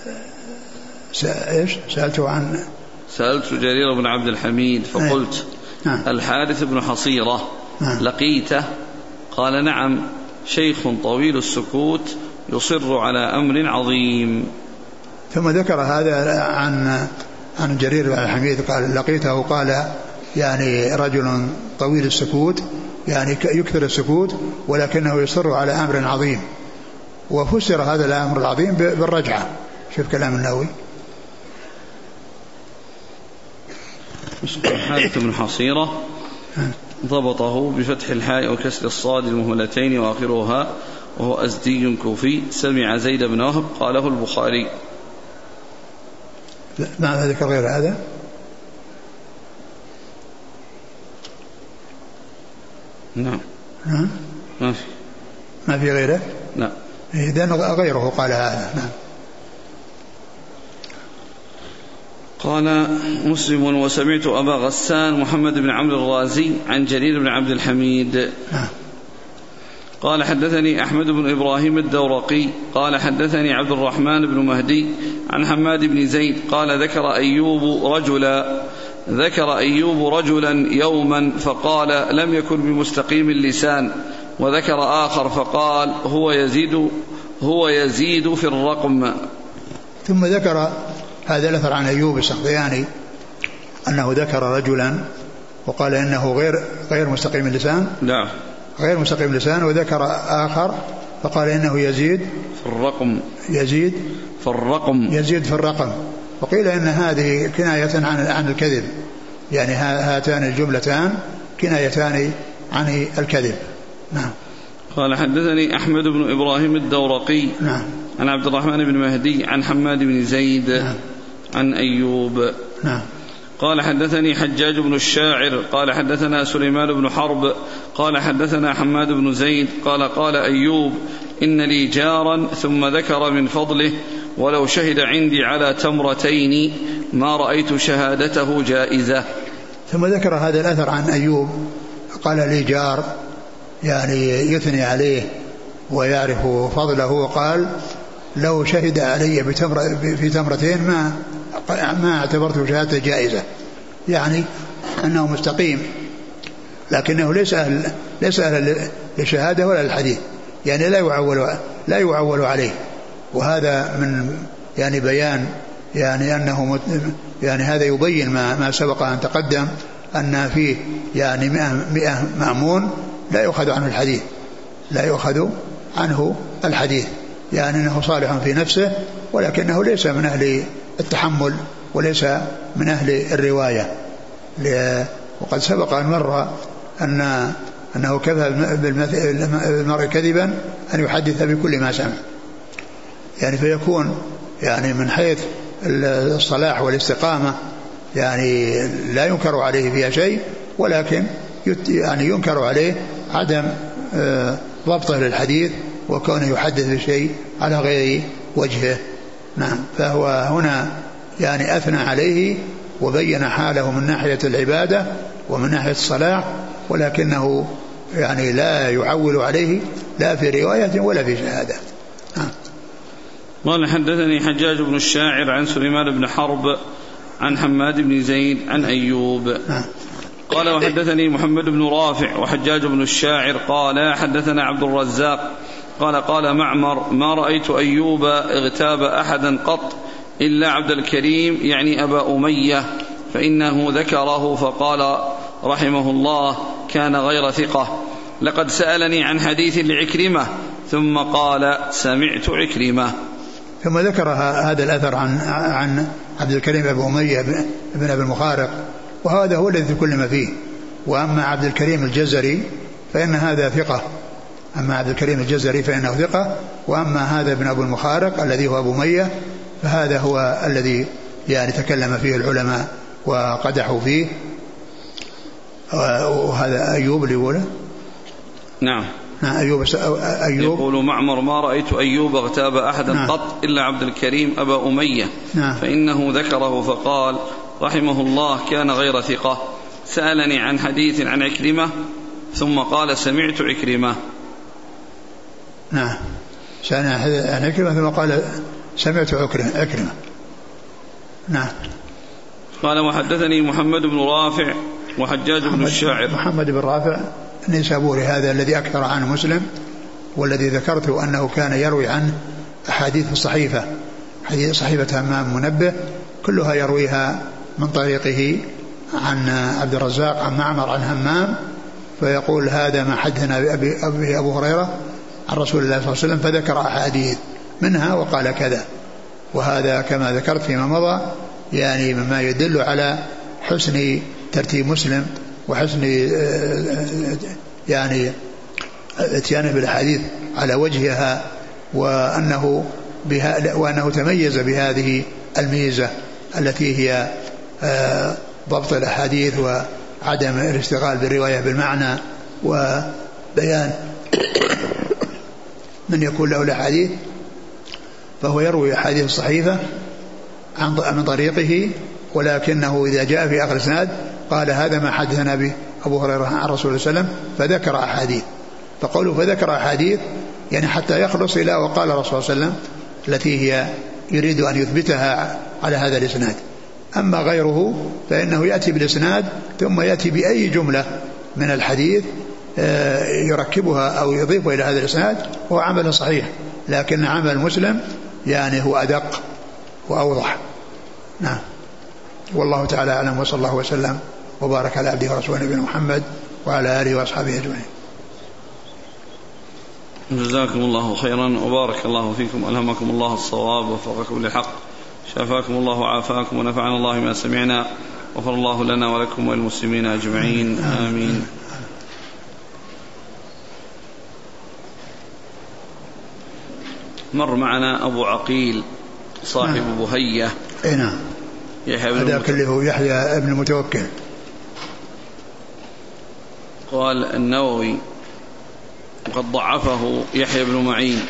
ايش سألته عن سألت جرير بن عبد الحميد فقلت نعم. الحارث بن حصيرة نعم. لقيته؟ قال نعم، شيخ طويل السكوت يصر على أمر عظيم. ثم ذكر هذا عن عن جرير بن الحميد قال لقيته قال يعني رجل طويل السكوت يعني يكثر السكوت ولكنه يصر على أمر عظيم. وفسر هذا الأمر العظيم بالرجعة. شوف كلام النووي. الحارث بن حصيرة ضبطه بفتح الحاء وكسر الصاد المهملتين وآخرها، وهو أزدي كوفي، سمع زيد بن وهب قاله البخاري. ما ذكر غير هذا؟ نعم. ها؟ ما في ما في غيره؟ لا. إذن غيره قال هذا. نعم. قال مسلم وسمعت أبا غسان محمد بن عمرو الرازي عن جرير بن عبد الحميد. نعم. قال حدثني أحمد بن إبراهيم الدورقي قال حدثني عبد الرحمن بن مهدي عن حماد بن زيد قال ذكر أيوب رجلا ذكر أيوب رجلا يوما فقال لم يكن بمستقيم اللسان، وذكر آخر فقال هو يزيد هو يزيد في الرقم. ثم ذكر هذا الأثر عن أيوب السختياني أنه ذكر رجلا وقال إنه غير غير مستقيم اللسان. نعم. غير مستقيم اللسان. وذكر آخر فقال إنه يزيد في الرقم. يزيد في الرقم. يزيد في الرقم. وقيل إن هذه كناية عن عن الكذب، يعني هاتان الجملتان كنايتان عن الكذب. نعم. قال حدثني أحمد بن إبراهيم الدورقي. نعم. عن عبد الرحمن بن مهدي عن حماد بن زيد. نعم. عن أيوب. نعم. قال حدثني حجاج بن الشاعر قال حدثنا سليمان بن حرب قال حدثنا حماد بن زيد قال قال أيوب إن لي جارا، ثم ذكر من فضله ولو شهد عندي على تمرتين ما رأيت شهادته جائزة. ثم ذكر هذا الأثر عن أيوب قال لي جار يعني يثني عليه ويعرف فضله، وقال لو شهد علي بتمر في تمرتين ما ما اعتبرته شهادة جائزة، يعني أنه مستقيم لكنه ليس أهل ليس أهل للشهادة ولا للحديث، يعني لا يعول لا يعول عليه. وهذا من يعني بيان يعني أنه يعني هذا يبين ما ما سبق أن تقدم أن فيه يعني مئة مأمون لا يؤخذ عنه الحديث لا يؤخذ عنه الحديث يعني أنه صالح في نفسه ولكنه ليس من أهل التحمل وليس من أهل الرواية. وقد سبق أن مر أن أنه كفى بالمرء كذبا أن يحدث بكل ما سمع، يعني فيكون يعني من حيث الصلاح والاستقامة يعني لا ينكر عليه فيها شيء، ولكن يعني ينكر عليه عدم ضبطه للحديث وكونه يحدث بشيء على غير وجهه. نعم. فهو هنا يعني أثنى عليه وبين حاله من ناحية العبادة ومن ناحية الصلاح، ولكنه يعني لا يعول عليه لا في رواية ولا في شهادة. نعم. قال حدثني حجاج بن الشاعر عن سليمان بن حرب عن حماد بن زيد عن أيوب. نعم. قال وحدثني محمد بن رافع وحجاج بن الشاعر قال حدثنا عبد الرزاق قال قال معمر ما رأيت أيوب اغتاب أحدا قط إلا عبد الكريم يعني أبا أمية، فإنه ذكره فقال رحمه الله كان غير ثقة، لقد سألني عن حديث لعكرمة ثم قال سمعت عكرمة. ثم ذكر هذا الأثر عن عن عبد الكريم أبو أمية بن أبي المخارق، وهذا هو الذي كل ما فيه. وأما عبد الكريم الجزري فإن هذا ثقة، أما عبد الكريم الجزري فإنه ثقة، وأما هذا ابن أبو المخارق الذي هو أبو أمية فهذا هو الذي يعني تكلم فيه العلماء وقدحوا فيه. وهذا أيوب اللي يقوله. نعم. نعم. أيوب, أيوب يقول معمر ما رأيت أيوب اغتاب أحدا نعم. قط إلا عبد الكريم أبا أمية. نعم. فإنه ذكره فقال رحمه الله كان غير ثقة، سألني عن حديث عن عكرمة ثم قال سمعت عكرمة. نعم. سألني عن عكرمة ثم قال سمعت عكرمة. نعم. قال وحدثني محمد بن رافع وحجاج بن الشاعر محمد بن رافع النيسابوري هذا الذي أكثر عنه مسلم، والذي ذكرته أنه كان يروي عنه أحاديث الصحيفة، حديث صحيفة همام منبه كلها يرويها من طريقه عن عبد الرزاق عن معمر عن همام، فيقول هذا ما حدثنا بأبي أبي أبو هريرة عن رسول الله صلى الله عليه وسلم، فذكر أحاديث منها وقال كذا. وهذا كما ذكرت فيما مضى يعني مما يدل على حسن ترتيب مسلم وحسن يعني اتيانه بالحديث على وجهها، وأنه, بها وأنه تميز بهذه الميزة التي هي ضبط الأحاديث وعدم الاشتغال بالرواية بالمعنى، وبيان من يكون له الأحاديث فهو يروي أحاديث الصحيفة من طريقه، ولكنه إذا جاء في آخر الإسناد قال هذا ما حدثنا به أبو هريرة عن رسول الله صلى الله عليه وسلم فذكر أحاديث، فقوله فذكر أحاديث يعني حتى يخلص إلى وقال رسول الله صلى الله عليه وسلم التي هي يريد أن يثبتها على هذا الإسناد. أما غيره فإنه يأتي بالإسناد ثم يأتي بأي جملة من الحديث يركبها أو يضيفها إلى هذا الإسناد، وهو عمل صحيح، لكن عمل مسلم يعني هو أدق وأوضح. نعم، والله تعالى أعلم، وصلى الله وسلم وبارك على عبده ورسوله نبينا محمد وعلى آله وأصحابه أجمعين. جزاكم الله خيرا وبارك الله فيكم، ألهمكم الله الصواب ووفقكم للحق، شافاكم الله وعافاكم ونفعنا الله ما سمعنا، وغفر الله لنا ولكم وللمسلمين أجمعين، آمين. مر معنا أبو عقيل صاحب بهية. اي نعم، هذا كله يحيى ابن المتوكل. قال النووي وقد ضعفه يحيى بن معين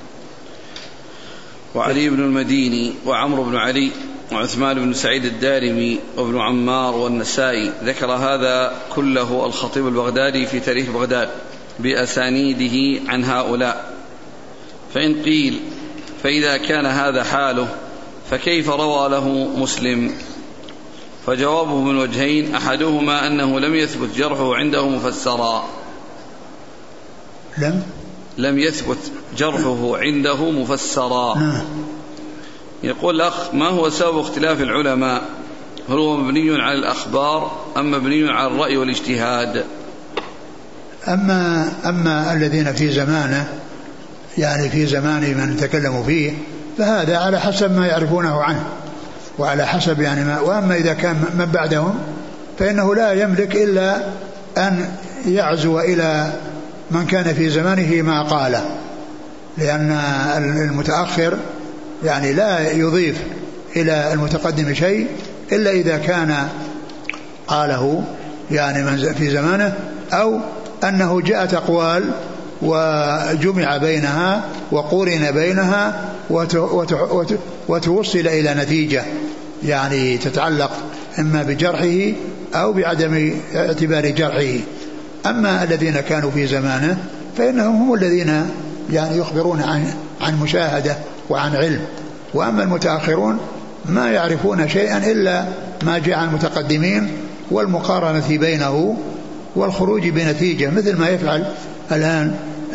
وعلي بن المديني وعمرو بن علي وعثمان بن سعيد الدارمي وابن عمار والنسائي. ذكر هذا كله الخطيب البغدادي في تاريخ بغداد بأسانيده عن هؤلاء. فإن قيل فإذا كان هذا حاله فكيف روى له مسلم؟ فجوابه من وجهين، أحدهما أنه لم يثبت جرحه عنده مفسرا، لم لم يثبت جرحه عنده مفسرا. يقول الأخ ما هو سبب اختلاف العلماء؟ هل هو مبني على الأخبار أم مبني على الرأي والاجتهاد؟ أما, أما الذين في زمانه يعني في زمان من تكلموا فيه فهذا على حسب ما يعرفونه عنه وعلى حسب يعني ما. وأما إذا كان من بعدهم فإنه لا يملك إلا أن يعزو إلى من كان في زمانه ما قاله، لأن المتأخر يعني لا يضيف إلى المتقدم شيء إلا إذا كان قاله يعني من في زمانه، أو أنه جاءت أقوال وجمع بينها وقورن بينها وتوصل إلى نتيجة يعني تتعلق إما بجرحه أو بعدم اعتبار جرحه. أما الذين كانوا في زمانه فإنهم هم الذين يعني يخبرون عن عن مشاهدة وعن علم، وأما المتأخرون ما يعرفون شيئا إلا ما جاء عن المتقدمين والمقارنة بينه والخروج بنتيجة، مثل ما يفعل الآن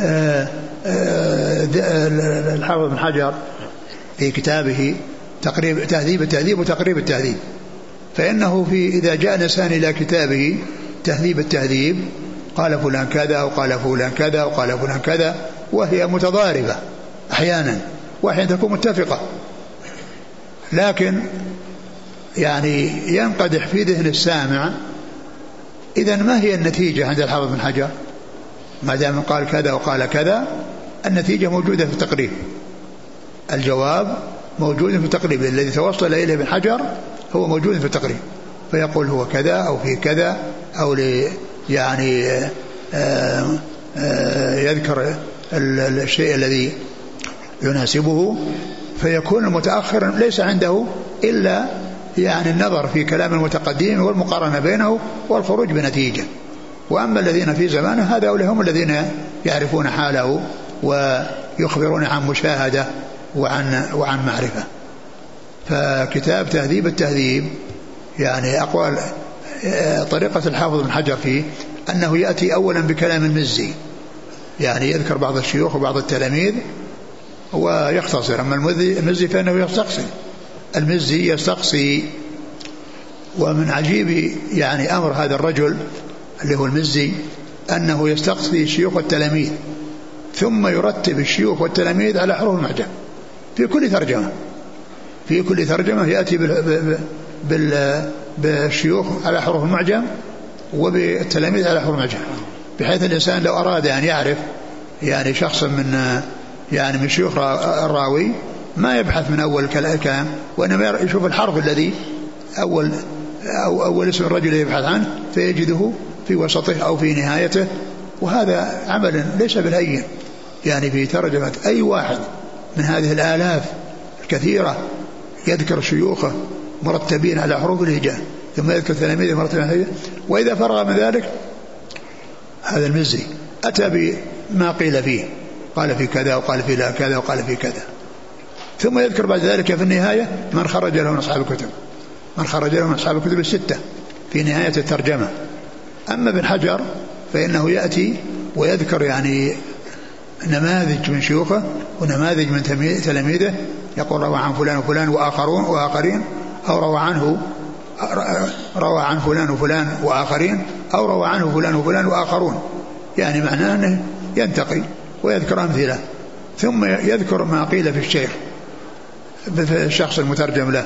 الحافظ بن حجر في كتابه تقريب تهذيب التهذيب وتقريب التهذيب، فإنه في إذا جاء الإنسان إلى كتابه تهذيب التهذيب قال فلان كذا وقال فلان كذا وقال فلان كذا، وهي متضاربة أحيانا وأحيانا تكون متفقة، لكن يعني ينقدح في ذهن السامع إذن ما هي النتيجة عند الحافظ بن حجر؟ ما دام قال كذا وقال كذا النتيجة موجودة في التقريب، الجواب موجود في التقريب، الذي توصل إليه ابن حجر هو موجود في التقريب، فيقول هو كذا أو في كذا أو يعني آآ آآ يذكر الشيء الذي يناسبه، فيكون المتأخر ليس عنده إلا يعني النظر في كلام المتقدمين والمقارنة بينه والخروج بنتيجة. وأما الذين في زمانه هذا هم الذين يعرفون حاله ويخبرون عن مشاهدة وعن, وعن معرفة. فكتاب تهذيب التهذيب يعني أقوال طريقة الحافظ بن حجر فيه أنه يأتي أولا بكلام المزي، يعني يذكر بعض الشيوخ وبعض التلاميذ ويختصر. أما المزي فإنه يستقصي، المزي يستقصي. ومن عجيب يعني أمر هذا الرجل اللي هو المزي أنه يستقصي الشيوخ والتلاميذ ثم يرتب الشيوخ والتلاميذ على حروف المعجم في كل ترجمة. في كل ترجمة يأتي بالشيوخ على حروف المعجم وبالتلاميذ على حروف المعجم، بحيث الإنسان لو أراد أن يعرف يعني شخص من يعني من شيوخ الراوي ما يبحث من أول الكلام، وإنما يشوف الحرف الذي أول أو أول اسم الرجل يبحث عنه فيجده في وسطه أو في نهايته. وهذا عمل ليس بالهين، يعني في ترجمة أي واحد من هذه الآلاف الكثيرة يذكر شيوخه مرتبين على حروف الهجاء ثم يذكر تلاميذه مرتبين على الهجاء. وإذا فرغ من ذلك هذا المزي أتى بما قيل فيه، قال في كذا وقال في لا كذا وقال في كذا، ثم يذكر بعد ذلك في النهاية من خرج له من أصحاب الكتب، من خرج له من أصحاب الكتب الستة في نهاية الترجمة. أما ابن حجر فإنه يأتي ويذكر يعني نماذج من شيوخه ونماذج من تلاميذه، يقول روى عن فلان وفلان وآخرون وآخرين، أو روى عنه روى عن فلان وفلان وآخرين، أو روى عنه فلان وفلان وآخرون، يعني معناه أنه ينتقي ويذكر أمثلة، ثم يذكر ما قيل في الشيخ في الشخص المترجم له،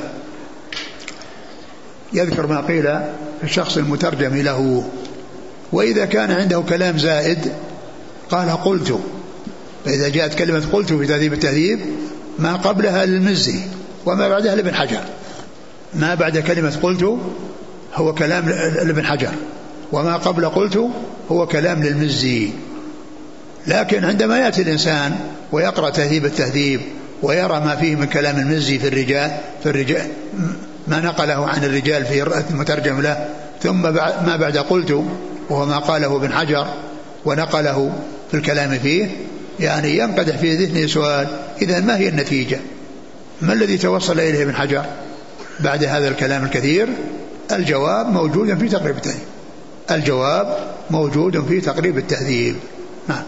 يذكر ما قيل في الشخص المترجم له. وإذا كان عنده كلام زائد قال قلت، فإذا جاءت كلمة قلت في تهذيب التهذيب ما قبلها للمزي وما بعدها لابن حجر، ما بعد كلمة قلت هو كلام لابن حجر وما قبل قلت هو كلام للمزي. لكن عندما يأتي الإنسان ويقرأ تهذيب التهذيب ويرى ما فيه من كلام المزي في الرجال في الرجال ما نقله عن الرجال في المترجم له، ثم ما بعد قلت وهو ما قاله ابن حجر ونقله في الكلام فيه، يعني ينقدح في ذهنه سؤال: إذا ما هي النتيجة؟ ما الذي توصل إليه ابن حجر بعد هذا الكلام الكثير؟ الجواب موجود في تقريب التهذيب، الجواب موجود في تقريب التهذيب. نعم.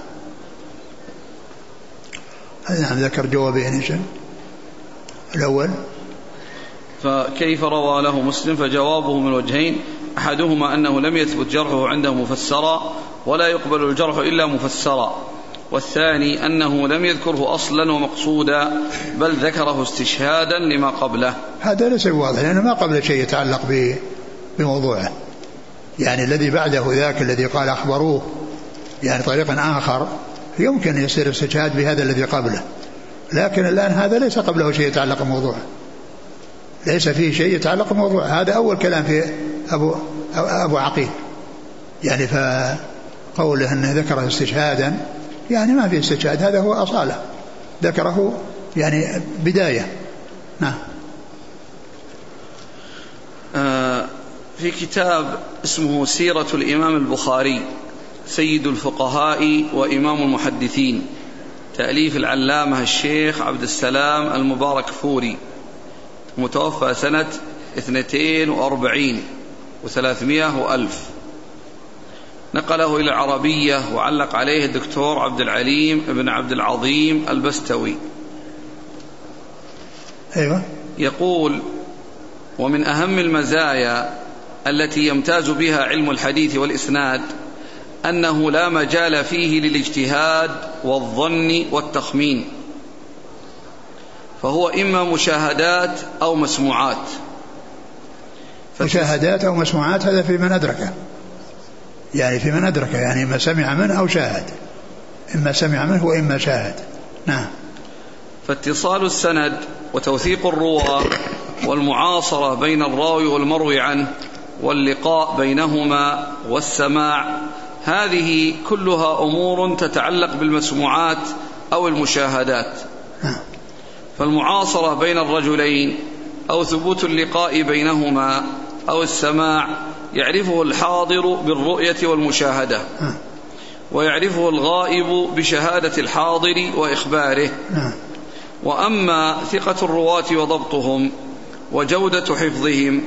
نعم، ذكر جوابين. شيء الأول: فكيف روى له مسلم؟ فجوابه من وجهين: أحدهما أنه لم يثبت جرحه عنده مفسرا ولا يقبل الجرح إلا مفسرا، والثاني أنه لم يذكره أصلا ومقصودا بل ذكره استشهادا لما قبله. هذا ليس واضح، لأنه ما قبل شيء يتعلق بموضوعه، يعني الذي بعده ذاك الذي قال أخبروه يعني طريقا آخر يمكن يصير استشهاد بهذا الذي قبله، لكن الآن هذا ليس قبله شيء يتعلق بموضوعه، ليس فيه شيء يتعلق بموضوعه. هذا أول كلام في أبو, أبو عقيل، يعني فقوله أنه ذكره استشهادا يعني ما في استشهاد، هذا هو أصالة، ذكره يعني بداية. نعم. آه في كتاب اسمه سيرة الإمام البخاري سيد الفقهاء وإمام المحدثين، تأليف العلامة الشيخ عبد السلام المبارك فوري، متوفى سنة اثنتين وأربعين وثلاثمائة وألف، نقله إلى العربية وعلق عليه الدكتور عبد العليم بن عبد العظيم البستوي. أيوة. يقول: ومن أهم المزايا التي يمتاز بها علم الحديث والإسناد أنه لا مجال فيه للاجتهاد والظن والتخمين، فهو إما مشاهدات أو مسموعات. مشاهدات أو مسموعات هذا في من أدركه، يعني في من أدركه، يعني إما سمع منه أو شاهد، إما سمع منه وإما شاهد. نعم. فاتصال السند وتوثيق الرواة والمعاصرة بين الراوي والمروي عنه واللقاء بينهما والسماع، هذه كلها أمور تتعلق بالمسموعات أو المشاهدات. فالمعاصرة بين الرجلين أو ثبوت اللقاء بينهما أو السماع يعرفه الحاضر بالرؤية والمشاهدة، ويعرفه الغائب بشهادة الحاضر وإخباره. وأما ثقة الرواة وضبطهم وجودة حفظهم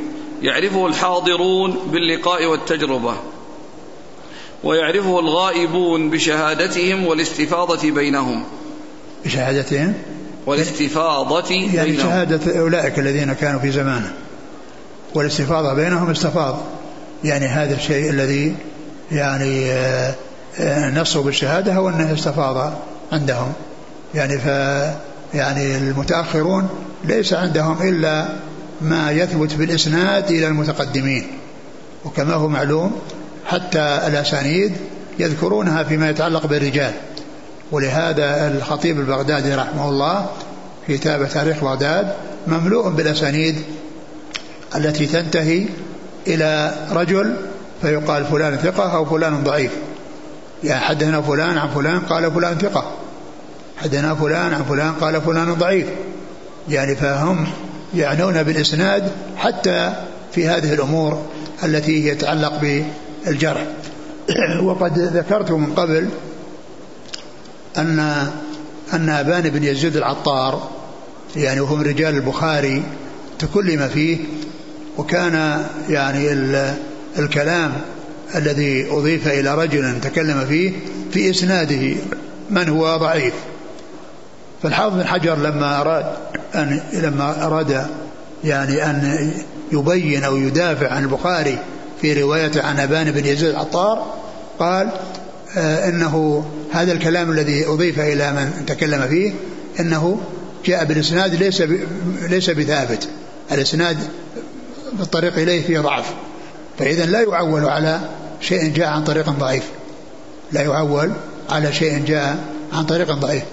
يعرفه الحاضرون باللقاء والتجربة، ويعرفه الغائبون بشهادتهم والاستفاضة بينهم. بشهادتهم والاستفاضة بينهم، يعني شهادة أولئك الذين كانوا في زمانه، والاستفاضة بينهم استفاض، يعني هذا الشيء الذي يعني نصوا بالشهادة هو أنه استفاض عندهم. يعني ف يعني المتأخرون ليس عندهم إلا ما يثبت بالإسناد إلى المتقدمين، وكما هو معلوم حتى الأسانيد يذكرونها فيما يتعلق بالرجال. ولهذا الخطيب البغدادي رحمه الله في كتاب تاريخ بغداد مملوء بالأسانيد التي تنتهي إلى رجل فيقال فلان ثقة أو فلان ضعيف، يعني حدثنا فلان عن فلان قال فلان ثقة، حدثنا فلان عن فلان قال فلان ضعيف. يعني فهم يعنون بالإسناد حتى في هذه الأمور التي يتعلق بالجرح. وقد ذكرت من قبل أن أن أبان بن يزيد العطار يعني وهو من رجال البخاري تكلم فيه، وكان يعني الكلام الذي أضيف إلى رجل تكلم فيه في إسناده من هو ضعيف. فالحافظ بن حجر لما أراد أن لما أراد يعني أن يبين أو يدافع عن البخاري في روايته عن أبان بن يزيد العطار قال آه إنه هذا الكلام الذي أضيف إلى من تكلم فيه إنه جاء بالإسناد ليس ليس بثابت، الإسناد بالطريق إليه فيه ضعف، فإذا لا يعول على شيء جاء عن طريق ضعيف، لا يعول على شيء جاء عن طريق ضعيف.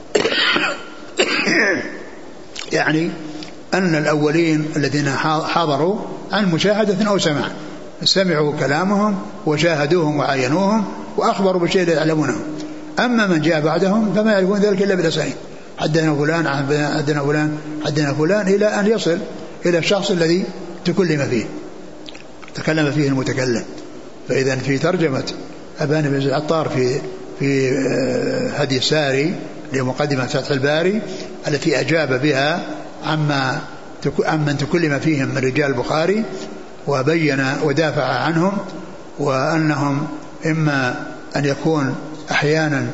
يعني أن الأولين الذين حضروا عن مشاهدة أو سماع سمعوا كلامهم وشاهدوهم وعاينوهم وأخبروا بشيء لا يعلمونه. أما من جاء بعدهم فما يعرفون ذلك إلا بالأسانيد، حدثنا فلان حدثنا فلان حدثنا فلان إلى أن يصل إلى الشخص الذي تكلم فيه تكلم فيه المتكلم. فإذا في ترجمة أبان بن يزيد العطار في في هدي الساري لمقدمة فتح الباري التي أجاب بها عما عمن تكلم فيهم من رجال البخاري وبين ودافع عنهم، وأنهم إما أن يكون أحيانا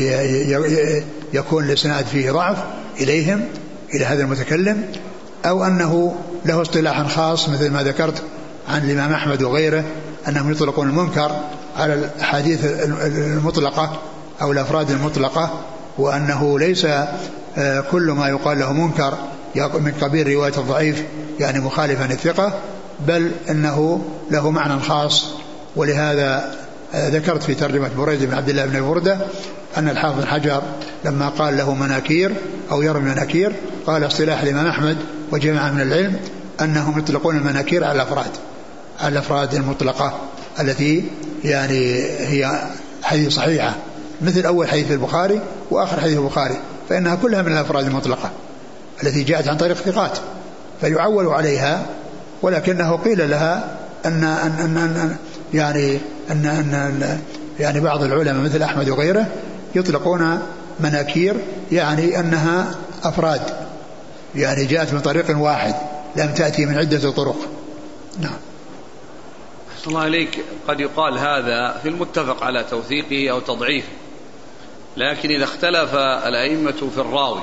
يكون الإسناد فيه ضعف إليهم إلى هذا المتكلم، أو أنه له اصطلاح خاص مثل ما ذكرت عن الإمام أحمد وغيره أنهم يطلقون المنكر على الأحاديث المطلقة أو الأفراد المطلقة، وأنه ليس كل ما يقال له منكر من قبيل رواية الضعيف يعني مخالفا الثقة، بل أنه له معنى خاص. ولهذا ذكرت في ترجمة بريد بن عبد الله بن بردة أن الحافظ بن حجر لما قال له مناكير أو يرمي مناكير قال اصطلاح الإمام أحمد وجماعة من العلم أنهم يطلقون المناكير على الأفراد على الأفراد المطلقة التي يعني هي حديث صحيحة، مثل أول حديث البخاري وآخر حديث البخاري، فإنها كلها من الأفراد المطلقة التي جاءت عن طريق ثقات فيعول عليها. ولكنه قيل لها أن, أن, أن, أن يعني أن, أن يعني بعض العلماء مثل أحمد وغيره يطلقون مناكير يعني أنها أفراد يعني جاءت من طريق واحد لم تأتي من عدة طرق. نعم. صلى الله عليك. قد يقال هذا في المتفق على توثيقه أو تضعيفه، لكن إذا اختلف الأئمة في الراوي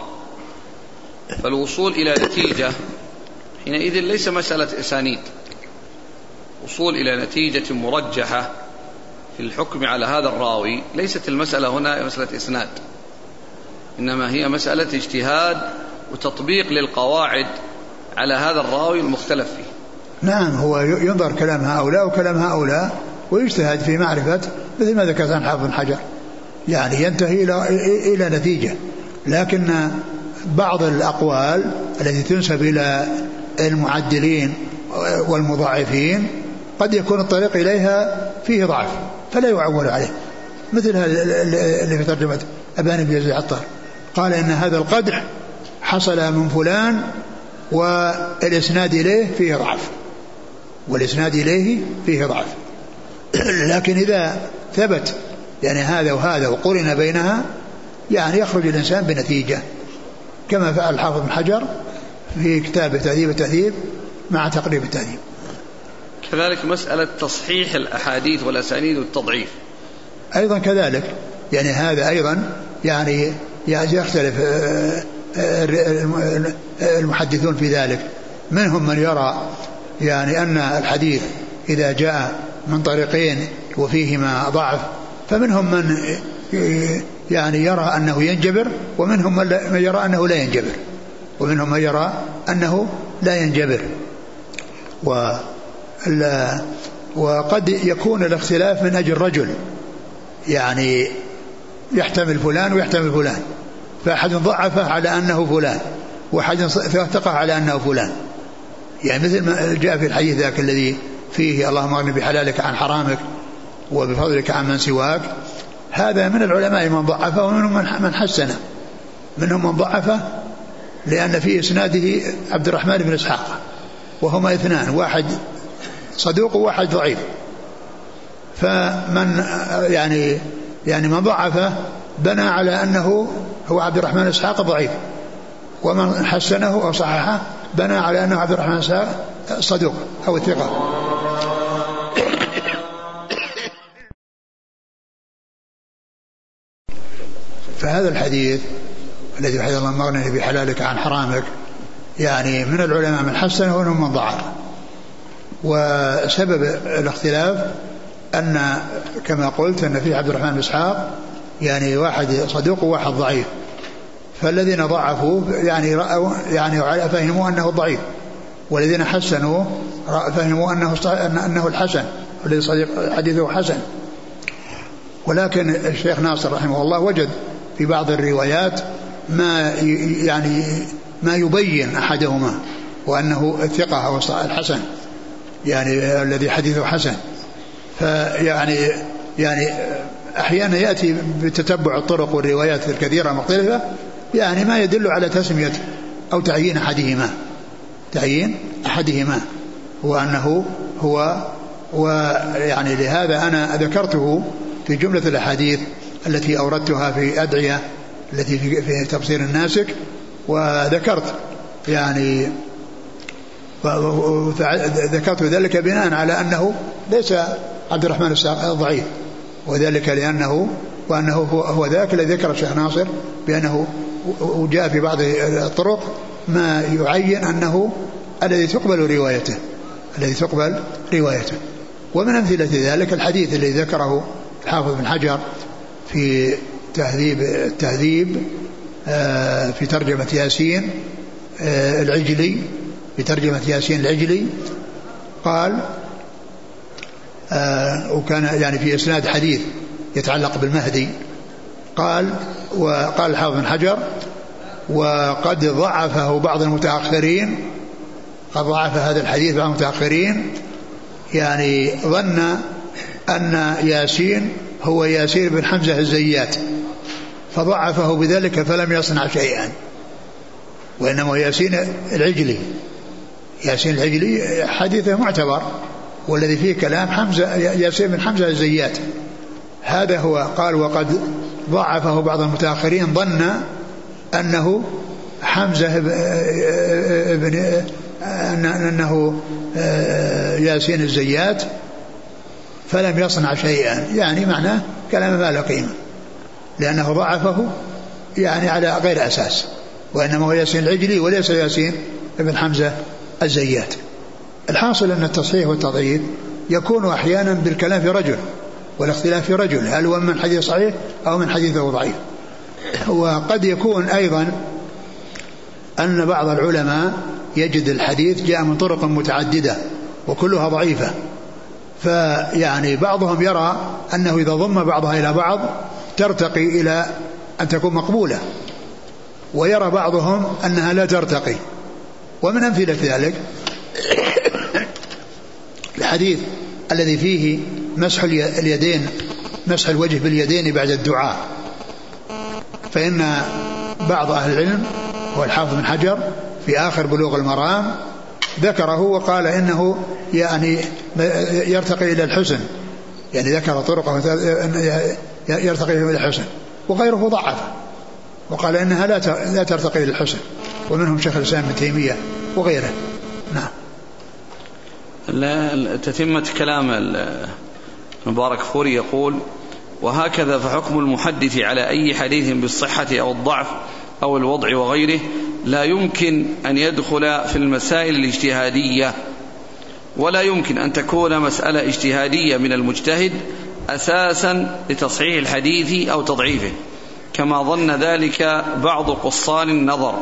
فالوصول إلى نتيجة حينئذ ليس مسألة إسانيد، وصول إلى نتيجة مرجحة في الحكم على هذا الراوي ليست المسألة هنا مسألة إسناد، إنما هي مسألة اجتهاد وتطبيق للقواعد على هذا الراوي المختلف فيه. نعم، هو ينظر كلام هؤلاء وكلام هؤلاء ويجتهد في معرفة مثل ما ذكرت عن حافظ بن حجر، يعني ينتهي إلى إلى نتيجة. لكن بعض الأقوال التي تنسب إلى المعدلين والمضاعفين قد يكون الطريق إليها فيه ضعف فلا يعول عليه، مثل هذا اللي في ترجمة أبان بن يزيد العطار قال إن هذا القدح حصل من فلان والإسناد إليه فيه ضعف والإسناد إليه فيه ضعف لكن إذا ثبت يعني هذا وهذا وقرن بينها يعني يخرج الإنسان بنتيجة، كما فعل الحافظ بن حجر في كتاب تهذيب التهذيب مع تقريب التهذيب. كذلك مسألة تصحيح الأحاديث والأسانيد والتضعيف أيضا كذلك، يعني هذا أيضا يعني يختلف المحدثون في ذلك. منهم من يرى يعني أن الحديث إذا جاء من طريقين وفيهما ضعف فمنهم من يعني يرى أنه ينجبر، ومنهم من يرى أنه لا ينجبر ومنهم من يرى أنه لا ينجبر وقد يكون الاختلاف من أجل رجل، يعني يحتمل فلان ويحتمل فلان، فأحد ضعفه على أنه فلان وأحد ثقه على أنه فلان، يعني مثل ما جاء في الحديث ذاك الذي فيه اللهم اغني بحلالك عن حرامك وبفضلك عن من سواك. هذا من العلماء من ضعفه ومنهم من حسنه. منهم من ضعفه لأن في إسناده عبد الرحمن بن إسحاق وهما اثنان، واحد صدوق وواحد ضعيف، فمن يعني يعني من ضعفه بنى على أنه هو عبد الرحمن إسحاق ضعيف، ومن حسنه أو صححه بنى على أنه عبد الرحمن إسحاق صدوق أو ثقة. فهذا الحديث الذي حدث الله مغني بحلالك عن حرامك يعني من العلماء من حسنه ومنهم من ضعف. وسبب الاختلاف أن كما قلت أن في عبد الرحمن بن إسحاق يعني واحد صدوق وواحد ضعيف، فالذين ضعفوا يعني رأوا يعني فهموا أنه ضعيف، والذين حسنوا فهموا أنه أنه الحسن الذي صديق حديثه حسن. ولكن الشيخ ناصر رحمه الله وجد في بعض الروايات ما يعني ما يبين أحدهما وأنه الثقة أو الحسن، يعني الذي حديثه حسن. فيعني يعني أحيانا يأتي بتتبع الطرق والروايات الكثيرة المختلفة يعني ما يدل على تسمية أو تعيين أحدهما تعيين أحدهما وأنه هو. ويعني لهذا أنا ذكرته في جملة الأحاديث التي أوردتها في أدعية التي في تفسير الناسك، وذكرت يعني ذكرت ذلك بناء على أنه ليس عبد الرحمن ضعيف، وذلك لأنه وأنه هو, هو ذاك الذي ذكر الشيخ ناصر بأنه وجاء في بعض الطرق ما يعين أنه الذي تقبل روايته الذي تقبل روايته. ومن أمثلة ذلك الحديث الذي ذكره الحافظ بن حجر في تهذيب التهذيب في ترجمة ياسين العجلي في ترجمة ياسين العجلي قال وكان يعني في إسناد حديث يتعلق بالمهدي، قال وقال الحافظ بن حجر وقد ضعفه بعض المتأخرين قد ضعف هذا الحديث بعض المتأخرين، يعني ظن أن ياسين هو ياسين بن حمزة الزيات فضعفه بذلك فلم يصنع شيئا، وإنما ياسين العجلي ياسين العجلي حديثه معتبر والذي فيه كلام حمزة ياسين بن حمزة الزيات هذا هو. قال وقد ضعفه بعض المتأخرين ظن أنه حمزة بن أنه ياسين الزيات فلم يصنع شيئا، يعني معناه كلام ما له قيمة لأنه ضعفه يعني على غير أساس، وإنما هو ياسين العجلي وليس ياسين بن حمزة الزيات. الحاصل أن التصحيح والتضعيف يكون أحيانا بالكلام في رجل والاختلاف في رجل هل هو من حديث صحيح أو من حديثه ضعيف. وقد يكون أيضا أن بعض العلماء يجد الحديث جاء من طرق متعددة وكلها ضعيفة، فيعني بعضهم يرى أنه إذا ضم بعضها إلى بعض ترتقي إلى أن تكون مقبولة، ويرى بعضهم أنها لا ترتقي. ومن أمثلة ذلك الحديث الذي فيه مسح اليدين مسح الوجه باليدين بعد الدعاء، فإن بعض أهل العلم والحافظ بن حجر في آخر بلوغ المرام ذكره وقال إنه يعني يرتقي إلى الحسن، يعني ذكر طرقه يرتقي إلى الحسن، وغيره ضعف وقال إنها لا ترتقي إلى الحسن، ومنهم شيخ الإسلام ابن تيمية وغيره. نعم. لا تتمة كلام مبارك فوري يقول: وهكذا فحكم المحدث على أي حديث بالصحة أو الضعف أو الوضع وغيره لا يمكن أن يدخل في المسائل الاجتهادية، ولا يمكن أن تكون مسألة اجتهادية من المجتهد أساسا لتصحيح الحديث أو تضعيفه، كما ظن ذلك بعض قصار النظر.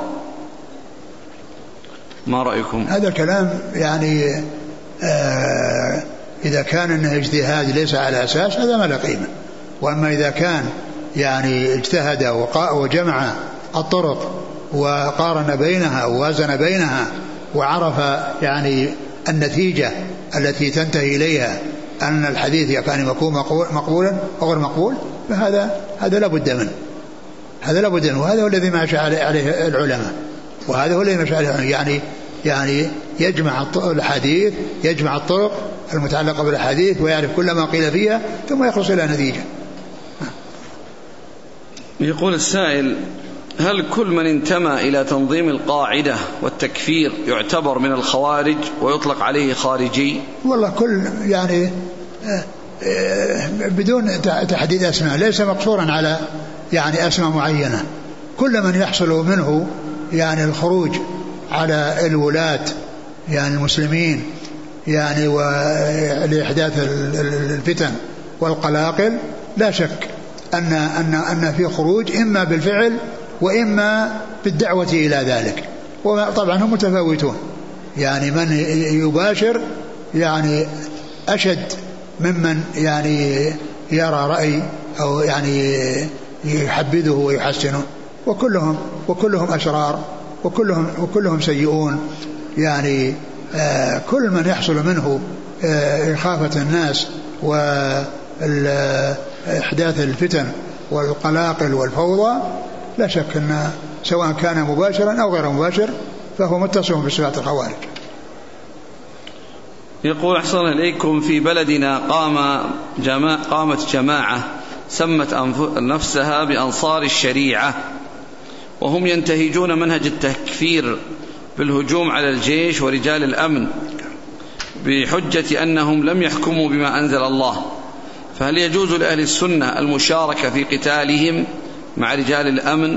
ما رأيكم؟ هذا الكلام يعني آه إذا كان أنه اجتهاد ليس على أساس هذا ما له قيمة، وأما إذا كان يعني اجتهد وجمع الطرق وقارن بينها ووازن بينها وعرف يعني النتيجة التي تنتهي إليها أن الحديث كان يكون مقبولا أو غير مقبول، فهذا هذا لا بد منه، هذا لا بد منه، وهذا هو الذي ماشى عليه العلماء، وهذا هو الذي ماشى عليه يعني يعني يجمع الحديث، يجمع الطرق المتعلقة بالحديث ويعرف كل ما قيل فيها ثم يخلص إلى نتيجة. يقول السائل: هل كل من انتمى إلى تنظيم القاعدة والتكفير يعتبر من الخوارج ويطلق عليه خارجي؟ والله كل يعني بدون تحديد أسماء، ليس مقصورا على يعني أسماء معينة، كل من يحصل منه يعني الخروج على الولاة يعني المسلمين يعني ولإحداث الفتن والقلاقل، لا شك أن أن أن في خروج إما بالفعل وإما بالدعوة إلى ذلك، وطبعا هم متفاوتون، يعني من يباشر يعني أشد ممن يعني يرى رأي أو يعني يحبذه ويحسنه، وكلهم وكلهم أشرار وكلهم وكلهم سيئون، يعني آه كل من يحصل منه آه إخافة الناس وإحداث الفتن والقلاقل والفوضى لا شك أن سواء كان مباشرا أو غير مباشر فهو متصف بصفات الخوارج. يقول: أحسن إليكم، في بلدنا قام جماعة قامت جماعة سمت نفسها بأنصار الشريعة، وهم ينتهجون منهج التكفير بالهجوم على الجيش ورجال الأمن بحجة أنهم لم يحكموا بما أنزل الله، فهل يجوز لأهل السنة المشاركة في قتالهم مع رجال الأمن؟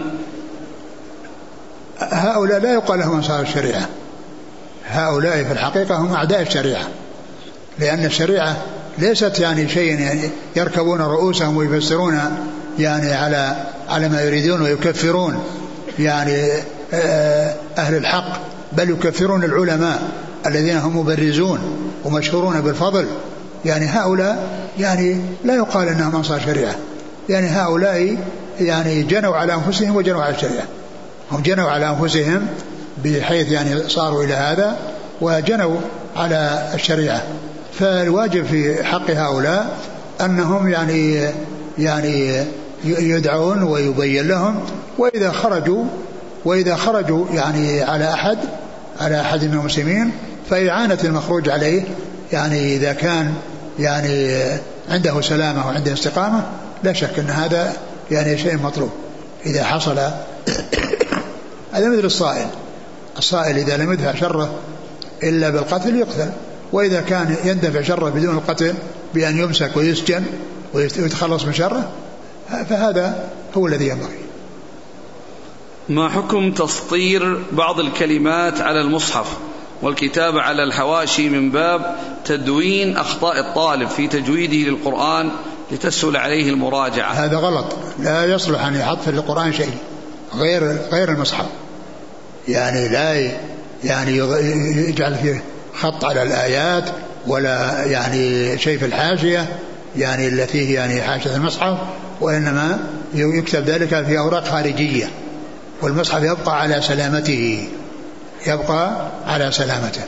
هؤلاء لا يقال لهم أنصار الشريعة، هؤلاء في الحقيقة هم أعداء الشريعة، لأن الشريعة ليست يعني شيء يعني يركبون رؤوسهم ويفسرون يعني على على ما يريدون ويكفرون يعني أهل الحق، بل يكفرون العلماء الذين هم مبرزون ومشهورون بالفضل، يعني هؤلاء يعني لا يقال أنهم أنصار شريعة، يعني هؤلاء يعني جنوا على أنفسهم وجنوا على الشريعة، هم جنوا على أنفسهم بحيث يعني صاروا إلى هذا وجنوا على الشريعة، فالواجب في حق هؤلاء أنهم يعني يعني يدعون ويبين لهم، وإذا خرجوا وإذا خرجوا يعني على أحد على أحد من المسلمين فإعانة المخروج عليه، يعني إذا كان يعني عنده سلامة وعنده استقامة لا شك أن هذا يعني شيء مطلوب. إذا حصل هذا مثل الصائل، الصائل إذا لم يدفع شره إلا بالقتل يقتل، وإذا كان يندفع شره بدون القتل بأن يمسك ويسجن ويتخلص من شره فهذا هو الذي ينبغي. ما حكم تسطير بعض الكلمات على المصحف والكتابة على الحواشي من باب تدوين أخطاء الطالب في تجويده للقرآن لتسهل عليه المراجعة؟ هذا غلط، لا يصلح أن يحط في القرآن شيء غير غير المصحف، يعني لا يعني يجعل فيه خط على الآيات ولا يعني شيء في الحاشية يعني التي هي يعني حاشية المصحف، وإنما يكتب ذلك في أوراق خارجية، والمصحف يبقى على سلامته يبقى على سلامته.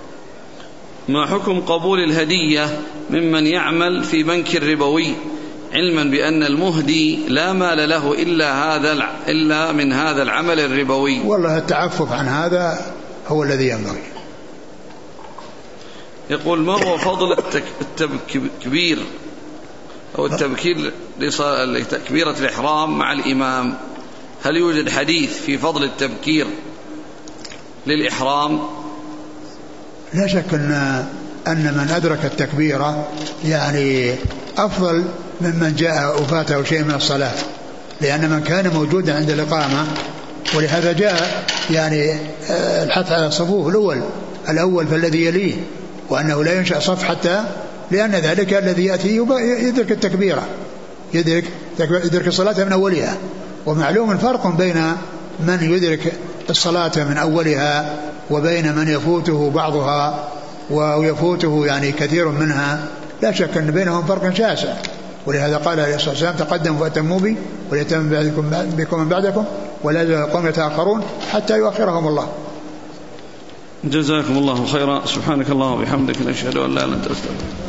ما حكم قبول الهدية ممن يعمل في بنك ربوي علما بأن المهدي لا مال له إلا هذا إلا من هذا العمل الربوي؟ والله التعفف عن هذا هو الذي ينبغي. يقول: ما هو فضل التكبير أو التبكير لتكبيرة الإحرام مع الإمام؟ هل يوجد حديث في فضل التبكير للإحرام؟ لا شك أن أن من أدرك التكبيرة يعني أفضل ممن جاء وفاته شيء من الصلاة، لأن من كان موجودا عند الإقامة، ولهذا جاء يعني الحث على الصفوف الأول الأول فالذي يليه، وأنه لا ينشأ صف حتى، لأن ذلك الذي يأتي يدرك التكبيرة، يدرك, يدرك الصلاة من أولها. ومعلوم الفرق بين من يدرك الصلاة من أولها وبين من يفوته بعضها ويفوته يعني كثير منها، لا شك أن بينهم فرق شاسع. ولهذا قال عليه الصلاة والسلام تقدموا فأتموا بي وليتم بكم من بعدكم ولا يقوم يتأخرون حتى يؤخرهم الله. جزاكم الله خيرا. سبحانك اللهم وبحمدك نشهد أن لا إله إلا أنت نستغفرك.